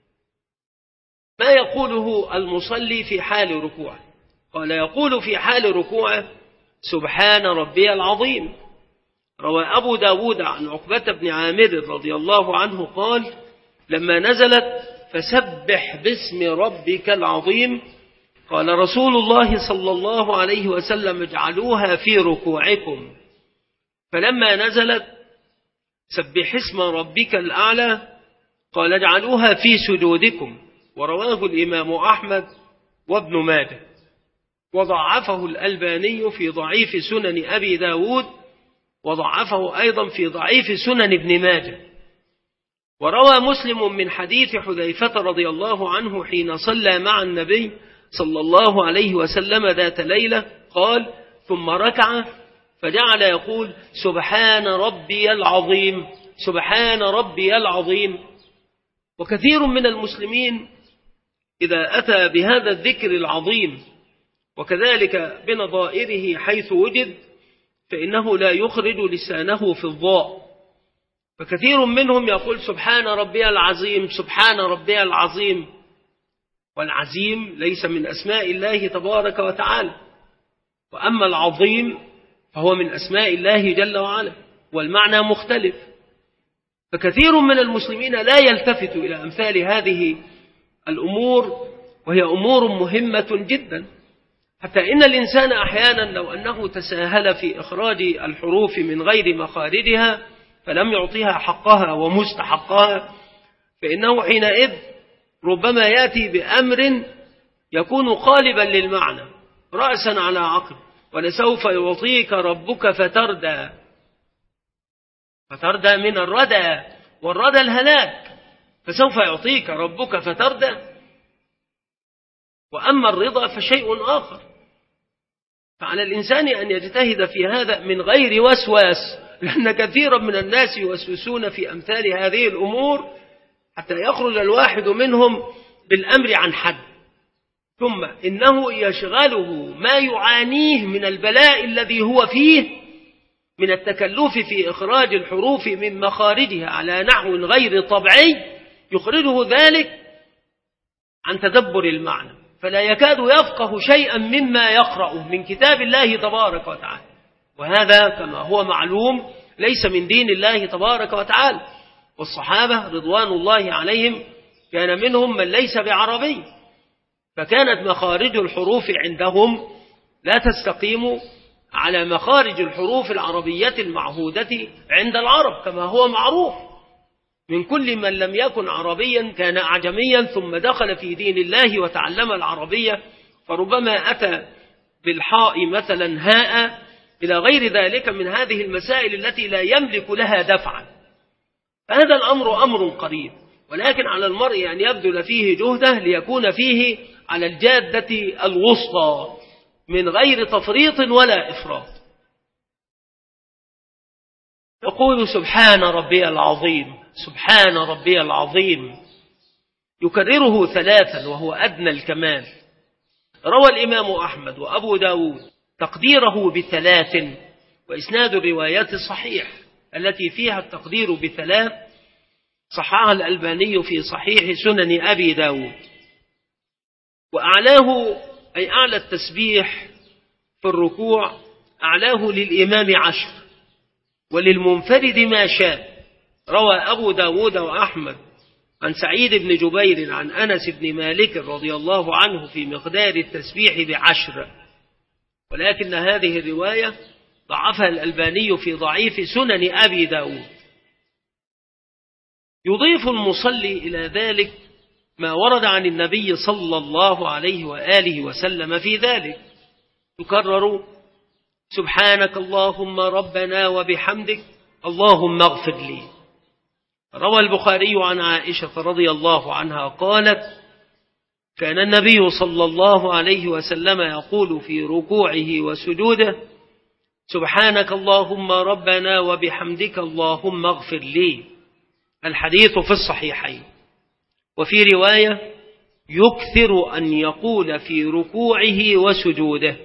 ما يقوله المصلي في حال ركوعه. قال: يقول في حال ركوعه: سبحان ربي العظيم. روى أبو داود عن عقبة بن عامر رضي الله عنه قال: لما نزلت فسبح باسم ربك العظيم، قال رسول الله صلى الله عليه وسلم: اجعلوها في ركوعكم. فلما نزلت سبح اسم ربك الأعلى، قال: اجعلوها في سجودكم. ورواه الإمام أحمد وابن ماجه، وضعفه الألباني في ضعيف سنن أبي داود، وضعفه أيضا في ضعيف سنن ابن ماجه. وروى مسلم من حديث حذيفة رضي الله عنه حين صلى مع النبي صلى الله عليه وسلم ذات ليلة قال: ثم ركع فجعل يقول: سبحان ربي العظيم، سبحان ربي العظيم. وكثير من المسلمين إذا أتى بهذا الذكر العظيم وكذلك بنظائره حيث وجد فإنه لا يخرج لسانه في الضاء، فكثير منهم يقول: سبحان ربي العظيم، سبحان ربي العظيم. والعظيم ليس من أسماء الله تبارك وتعالى، وأما العظيم فهو من أسماء الله جل وعلا، والمعنى مختلف. فكثير من المسلمين لا يلتفت إلى أمثال هذه الأمور، وهي أمور مهمة جدا، حتى إن الإنسان أحيانا لو أنه تساهل في إخراج الحروف من غير مخارجها فلم يعطيها حقها ومستحقها، فإنه حينئذ ربما يأتي بأمر يكون قالبا للمعنى رأسا على عقل. ولسوف يعطيك ربك فتردى، فتردى من الردى، والردى الهلاك، فسوف يعطيك ربك فتردى. وأما الرضا فشيء آخر. فعلى الإنسان أن يجتهد في هذا من غير وسواس، لأن كثيرا من الناس يوسوسون في أمثال هذه الأمور حتى يخرج الواحد منهم بالأمر عن حد، ثم إنه يشغله ما يعانيه من البلاء الذي هو فيه من التكلف في إخراج الحروف من مخارجها على نحو غير طبيعي، يخرجه ذلك عن تدبر المعنى، فلا يكاد يفقه شيئا مما يقرأه من كتاب الله تبارك وتعالى. وهذا كما هو معلوم ليس من دين الله تبارك وتعالى. والصحابة رضوان الله عليهم كان منهم من ليس بعربي، فكانت مخارج الحروف عندهم لا تستقيم على مخارج الحروف العربية المعهودة عند العرب كما هو معروف. من كل من لم يكن عربيا كان أعجميا ثم دخل في دين الله وتعلم العربية، فربما أتى بالحاء مثلا هاء إلى غير ذلك من هذه المسائل التي لا يملك لها دفعا. فهذا الأمر أمر قريب، ولكن على المرء أن يبذل فيه جهده ليكون فيه على الجادة الوسطى من غير تفريط ولا إفراط. يقول سبحان ربي العظيم، سبحان ربي العظيم، يكرره ثلاثا وهو أدنى الكمال. روى الإمام أحمد وأبو داود تقديره بثلاث، وإسناد الروايات الصحيح التي فيها التقدير بثلاث صححها الألباني في صحيح سنن أبي داود. وأعلاه أي أعلى التسبيح في الركوع أعلاه للإمام عشر وللمنفرد ما شاء. روى أبو داود وأحمد عن سعيد بن جبير عن أنس بن مالك رضي الله عنه في مقدار التسبيح بعشر، ولكن هذه الرواية ضعفها الألباني في ضعيف سنن أبي داود. يضيف المصلي إلى ذلك ما ورد عن النبي صلى الله عليه وآله وسلم في ذلك، تكرر سبحانك اللهم ربنا وبحمدك اللهم اغفر لي. روى البخاري عن عائشة رضي الله عنها قالت كان النبي صلى الله عليه وسلم يقول في ركوعه وسجوده سبحانك اللهم ربنا وبحمدك اللهم اغفر لي. الحديث في الصحيحين. وفي رواية يكثر أن يقول في ركوعه وسجوده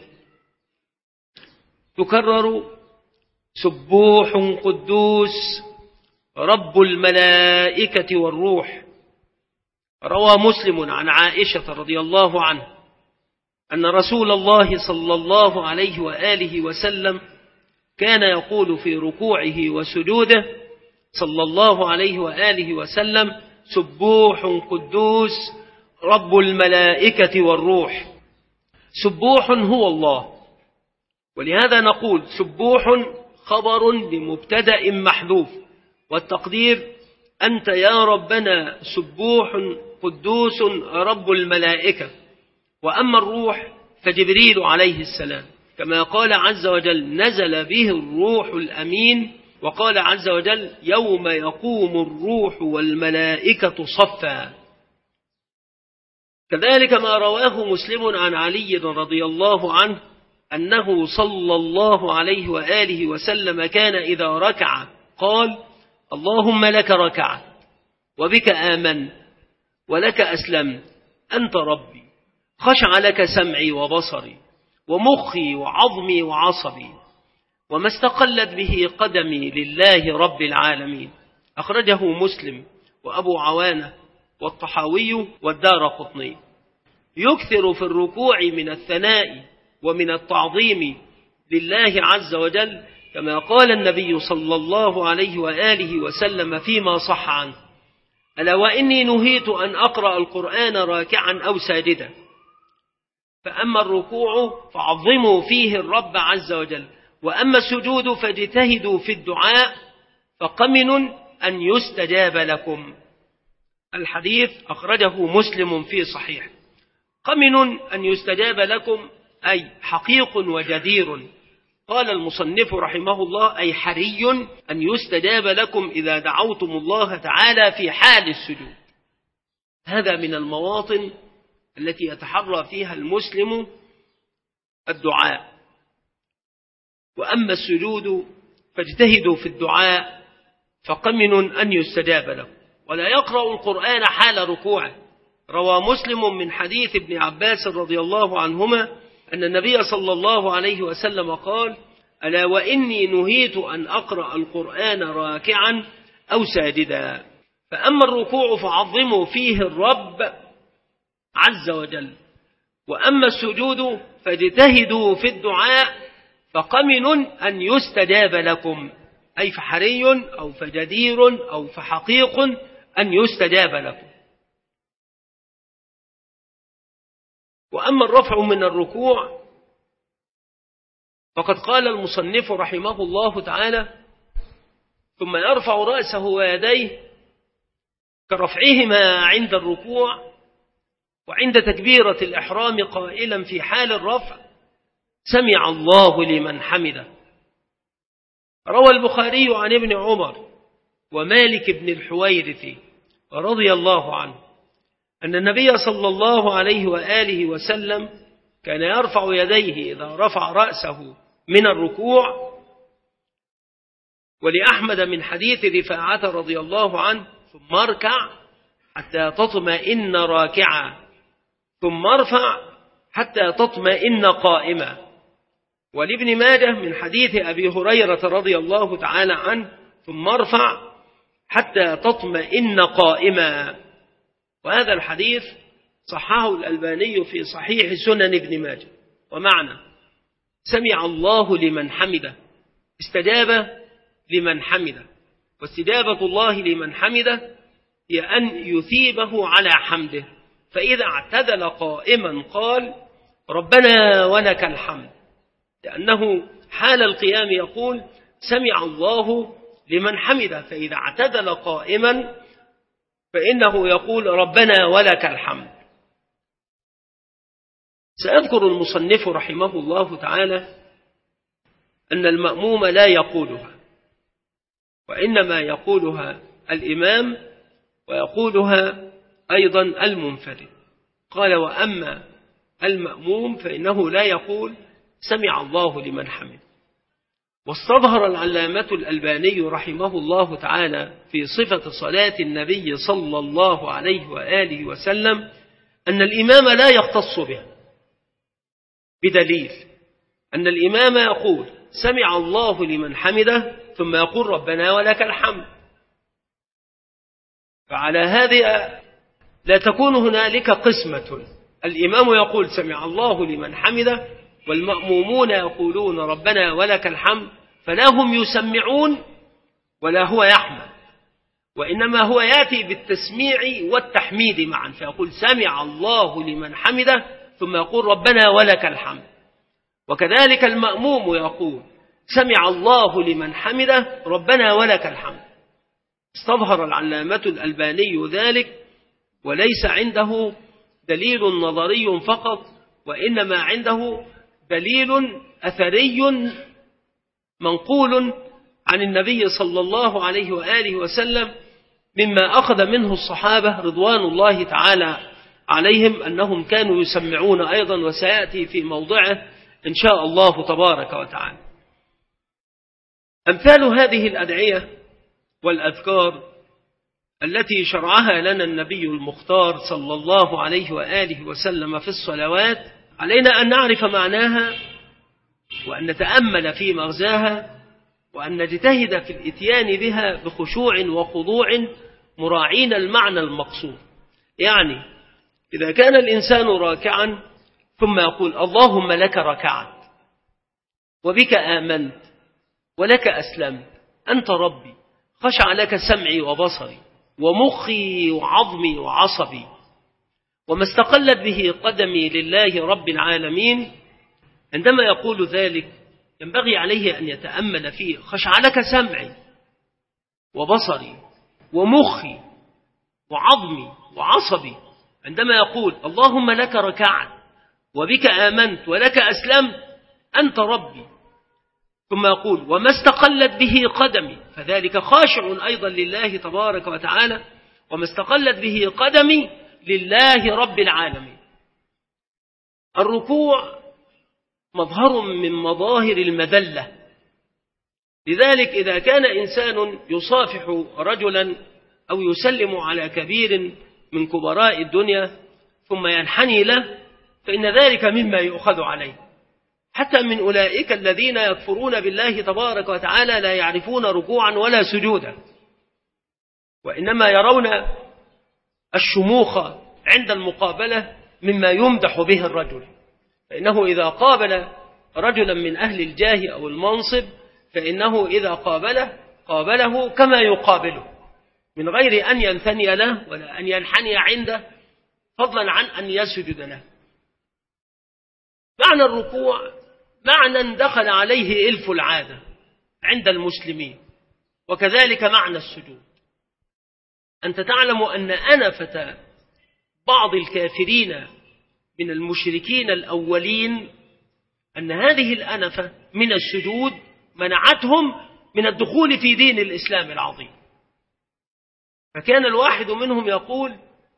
تكرر سبوح قدوس رب الملائكة والروح. روى مسلم عن عائشة رضي الله عنها أن رسول الله صلى الله عليه وآله وسلم كان يقول في ركوعه وسجوده صلى الله عليه وآله وسلم سبوح قدوس رب الملائكة والروح. سبوح هو الله، ولهذا نقول سبوح خبر لمبتدأ محذوف، والتقدير أنت يا ربنا سبوح قدوس رب الملائكة. وأما الروح فجبريل عليه السلام، كما قال عز وجل نزل به الروح الأمين، وقال عز وجل يوم يقوم الروح والملائكة صفا. كذلك ما رواه مسلم عن علي رضي الله عنه أنه صلى الله عليه وآله وسلم كان إذا ركع قال اللهم لك ركعت وبك آمنت ولك أسلمت أنت ربي، خشع لك سمعي وبصري ومخي وعظمي وعصبي، وما استقلت به قدمي لله رب العالمين. أخرجه مسلم وأبو عوانة والطحاوي والدار قطني. يكثر في الركوع من الثناء ومن التعظيم لله عز وجل، كما قال النبي صلى الله عليه وآله وسلم فيما صح عنه ألا وإني نهيت أن أقرأ القرآن راكعا أو ساجدا، فأما الركوع فعظموا فيه الرب عز وجل، وأما السجود فاجتهدوا في الدعاء فقمن أن يستجاب لكم. الحديث أخرجه مسلم في صحيح. قمن أن يستجاب لكم أي حقيق وجدير. قال المصنف رحمه الله أي حري أن يستجاب لكم إذا دعوتم الله تعالى في حال السجود. هذا من المواطن التي يتحرى فيها المسلم الدعاء. وأما السجود فاجتهدوا في الدعاء فقمن أن يستجاب لكم. ولا يقرأ القرآن حال ركوعه. روى مسلم من حديث ابن عباس رضي الله عنهما أن النبي صلى الله عليه وسلم قال ألا وإني نهيت أن أقرأ القرآن راكعا أو ساجدا. فأما الركوع فعظموا فيه الرب عز وجل، وأما السجود فاجتهدوا في الدعاء فقمن أن يستجاب لكم، أي فحري أو فجدير أو فحقيق أن يستجاب لكم. وأما الرفع من الركوع فقد قال المصنف رحمه الله تعالى ثم يرفع رأسه ويديه كرفعهما عند الركوع وعند تكبيرة الإحرام قائلا في حال الرفع سمع الله لمن حمده. روى البخاري عن ابن عمر ومالك بن الحويرث رضي الله عنه أن النبي صلى الله عليه وآله وسلم كان يرفع يديه إذا رفع رأسه من الركوع. ولأحمد من حديث رفاعة رضي الله عنه ثم اركع حتى تطمئن راكعا ثم ارفع حتى تطمئن قائما. ولابن ماجه من حديث أبي هريرة رضي الله تعالى عنه ثم ارفع حتى تطمئن قائما. وهذا الحديث صححه الألباني في صحيح سنن ابن ماجه. ومعنى سمع الله لمن حمده استجاب لمن حمده، واستجابة الله لمن حمده هي أن يثيبه على حمده، فإذا اعتدل قائما قال ربنا ولك الحمد، لأنه حال القيام يقول سمع الله لمن حمده، فإذا اعتدل قائما فإنه يقول ربنا ولك الحمد. سيذكر المصنف رحمه الله تعالى أن المأموم لا يقولها، وإنما يقولها الإمام ويقولها أيضا المنفرد. قال وأما المأموم فإنه لا يقول سمع الله لمن حمده. واستظهر العلامة الألباني رحمه الله تعالى في صفة صلاة النبي صلى الله عليه وآله وسلم أن الإمام لا يختص بها، بدليل أن الإمام يقول سمع الله لمن حمده ثم يقول ربنا ولك الحمد. فعلى هذه لا تكون هنالك قسمة، الإمام يقول سمع الله لمن حمده والمأمومون يقولون ربنا ولك الحمد، فلا هم يسمعون ولا هو يحمد، وإنما هو يأتي بالتسميع والتحميد معا، فيقول سمع الله لمن حمده ثم يقول ربنا ولك الحمد. وكذلك المأموم يقول سمع الله لمن حمده ربنا ولك الحمد. استظهر العلامة الألباني ذلك، وليس عنده دليل نظري فقط، وإنما عنده دليل أثري منقول عن النبي صلى الله عليه وآله وسلم مما أخذ منه الصحابة رضوان الله تعالى عليهم أنهم كانوا يسمعون أيضا، وسيأتي في موضعه إن شاء الله تبارك وتعالى. أمثال هذه الأدعية والأذكار التي شرعها لنا النبي المختار صلى الله عليه وآله وسلم في الصلوات علينا أن نعرف معناها، وأن نتأمل في مغزاها، وأن نجتهد في الإتيان بها بخشوع وخضوع مراعين المعنى المقصود. يعني إذا كان الإنسان راكعا ثم يقول اللهم لك ركعت وبك آمنت ولك أسلمت أنت ربي خشع لك سمعي وبصري ومخي وعظمي وعصبي وما استقلت به قدمي لله رب العالمين، عندما يقول ذلك ينبغي عليه أن يتأمل فيه خشع لك سمعي وبصري ومخي وعظمي وعصبي. عندما يقول اللهم لك ركعت وبك آمنت ولك أسلمت أنت ربي، ثم يقول وما استقلت به قدمي، فذلك خاشع أيضا لله تبارك وتعالى، وما استقلت به قدمي لله رب العالمين. الركوع مظهر من مظاهر المذلة، لذلك إذا كان إنسان يصافح رجلا أو يسلم على كبير من كبراء الدنيا ثم ينحني له فإن ذلك مما يؤخذ عليه، حتى من أولئك الذين يكفرون بالله تبارك وتعالى لا يعرفون ركوعا ولا سجودا، وإنما يرون الشموخ عند المقابلة مما يمدح به الرجل، فإنه إذا قابل رجلا من أهل الجاه أو المنصب فإنه إذا قابله قابله كما يقابله من غير أن ينثني له ولا أن ينحني عنده، فضلا عن أن يسجد له. معنى الركوع معنى دخل عليه إلف العادة عند المسلمين، وكذلك معنى السجود. أنت تعلم أن أنفة بعض الكافرين من المشركين الأولين أن هذه الأنفة من السجود منعتهم من الدخول في دين الإسلام العظيم. فكان الواحد منهم يقول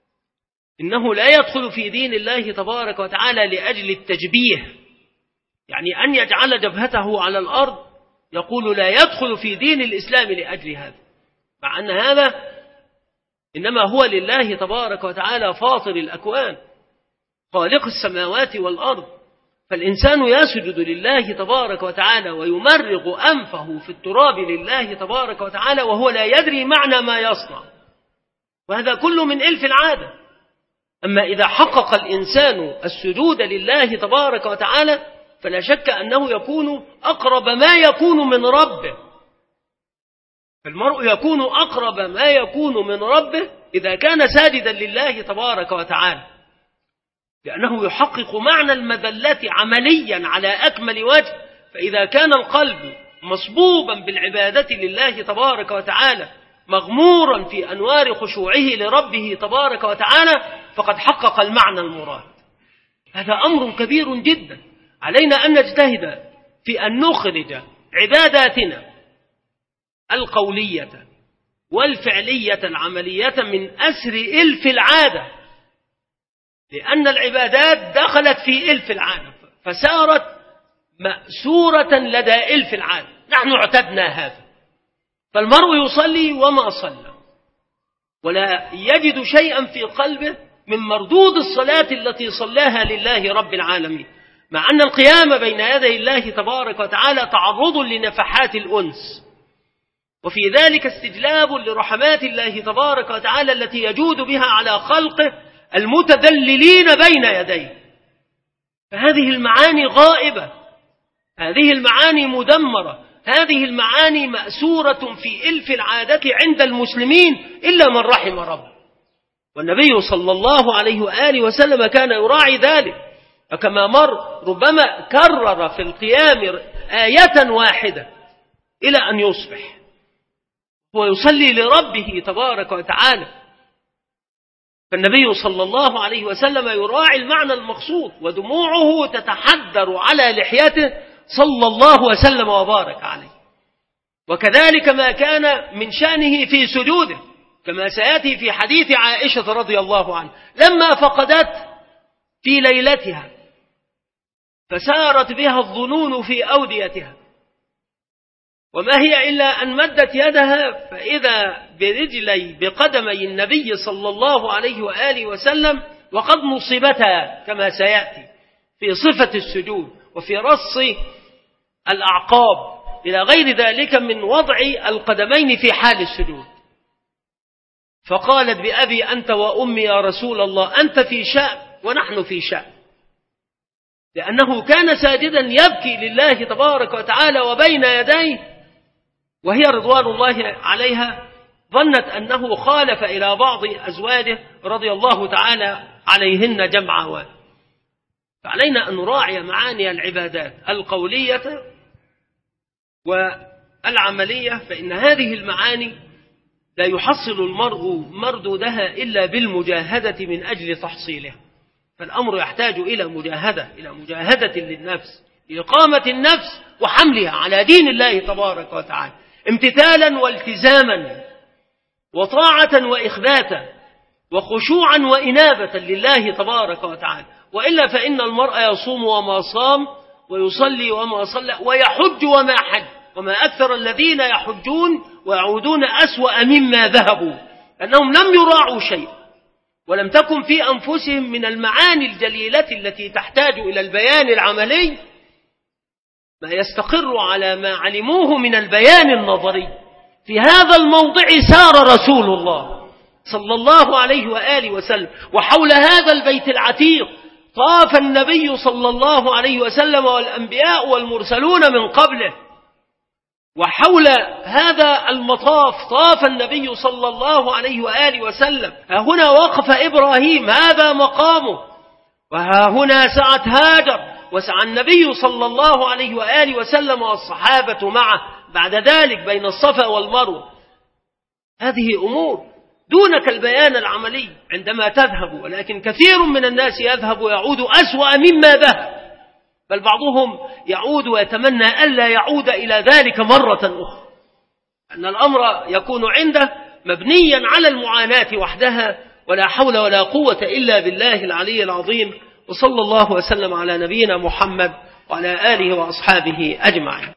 إنه لا يدخل في دين الله تبارك وتعالى لأجل التجبيه، يعني أن يجعل جبهته على الأرض، يقول لا يدخل في دين الإسلام لأجل هذا، مع أن هذا إنما هو لله تبارك وتعالى فاطر الأكوان خالق السماوات والأرض. فالإنسان يسجد لله تبارك وتعالى ويمرغ أنفه في التراب لله تبارك وتعالى وهو لا يدري معنى ما يصنع، وهذا كله من إلف العادة. أما إذا حقق الإنسان السجود لله تبارك وتعالى فلا شك أنه يكون أقرب ما يكون من ربه. فالمرء يكون أقرب ما يكون من ربه إذا كان ساجدا لله تبارك وتعالى، لأنه يحقق معنى المذلة عمليا على أكمل وجه. فإذا كان القلب مصبوبا بالعبادة لله تبارك وتعالى مغمورا في أنوار خشوعه لربه تبارك وتعالى فقد حقق المعنى المراد. هذا أمر كبير جدا، علينا أن نجتهد في أن نخرج عباداتنا القولية والفعلية العملية من أسر إلف العادة، لأن العبادات دخلت في إلف العادة فسارت مأسورة لدى إلف العادة. نحن اعتدنا هذا، فالمرء يصلي وما صلى ولا يجد شيئا في قلبه من مردود الصلاة التي صلاها لله رب العالمين، مع أن القيام بين يدي الله تبارك وتعالى تعرض لنفحات الأنس، وفي ذلك استجلاب لرحمات الله تبارك وتعالى التي يجود بها على خلقه المتذللين بين يديه. فهذه المعاني غائبة، هذه المعاني مدمرة، هذه المعاني مأسورة في إلف العادة عند المسلمين إلا من رحم ربه. والنبي صلى الله عليه وآله وسلم كان يراعي ذلك، فكما مر ربما كرر في القيام آية واحدة إلى أن يصبح هو يصلي لربه تبارك وتعالى. فالنبي صلى الله عليه وسلم يراعي المعنى المقصود، ودموعه تتحدر على لحيته صلى الله وسلم وبارك عليه. وكذلك ما كان من شأنه في سجوده، كما سيأتي في حديث عائشة رضي الله عنها لما فقدت في ليلتها فسارت بها الظنون في أوديتها، وما هي إلا أن مدت يدها فإذا برجلي بقدمي النبي صلى الله عليه وآله وسلم وقد نصبتا كما سيأتي في صفة السجود وفي رص الأعقاب إلى غير ذلك من وضع القدمين في حال السجود. فقالت بأبي أنت وأمي يا رسول الله أنت في شأن ونحن في شأن، لأنه كان ساجدا يبكي لله تبارك وتعالى وبين يديه، وهي رضوان الله عليها ظنت أنه خالف إلى بعض أزواجه رضي الله تعالى عليهن جمعا. فعلينا أن نراعي معاني العبادات القولية والعملية، فإن هذه المعاني لا يحصل المرء مردودها إلا بالمجاهدة من أجل تحصيلها. فالأمر يحتاج إلى مجاهدة، إلى مجاهدة للنفس، لإقامة النفس وحملها على دين الله تبارك وتعالى امتثالا والتزاما وطاعة وإخباتا وخشوعا وإنابة لله تبارك وتعالى. وإلا فإن المرء يصوم وما صام ويصلي وما صلى ويحج وما حج، وما أكثر الذين يحجون ويعودون أسوأ مما ذهبوا، أنهم لم يراعوا شيئا ولم تكن في أنفسهم من المعاني الجليلة التي تحتاج إلى البيان العملي ما يستقر على ما علموه من البيان النظري. في هذا الموضع سار رسول الله صلى الله عليه وآله وسلم، وحول هذا البيت العتيق طاف النبي صلى الله عليه وسلم والأنبياء والمرسلون من قبله، وحول هذا المطاف طاف النبي صلى الله عليه وآله وسلم. ها هنا وقف إبراهيم هذا مقامه، وها هنا سعت هاجر، وسعى النبي صلى الله عليه وآله وسلم والصحابة معه بعد ذلك بين الصفا والمروة. هذه أمور دونك البيان العملي عندما تذهب، ولكن كثير من الناس يذهب ويعود أسوأ مما ذهب. بل بعضهم يعود ويتمنى ألا يعود إلى ذلك مرة أخرى، أن الأمر يكون عنده مبنيا على المعاناة وحدها، ولا حول ولا قوة إلا بالله العلي العظيم. وصلى الله وسلم على نبينا محمد وعلى آله وأصحابه أجمعين.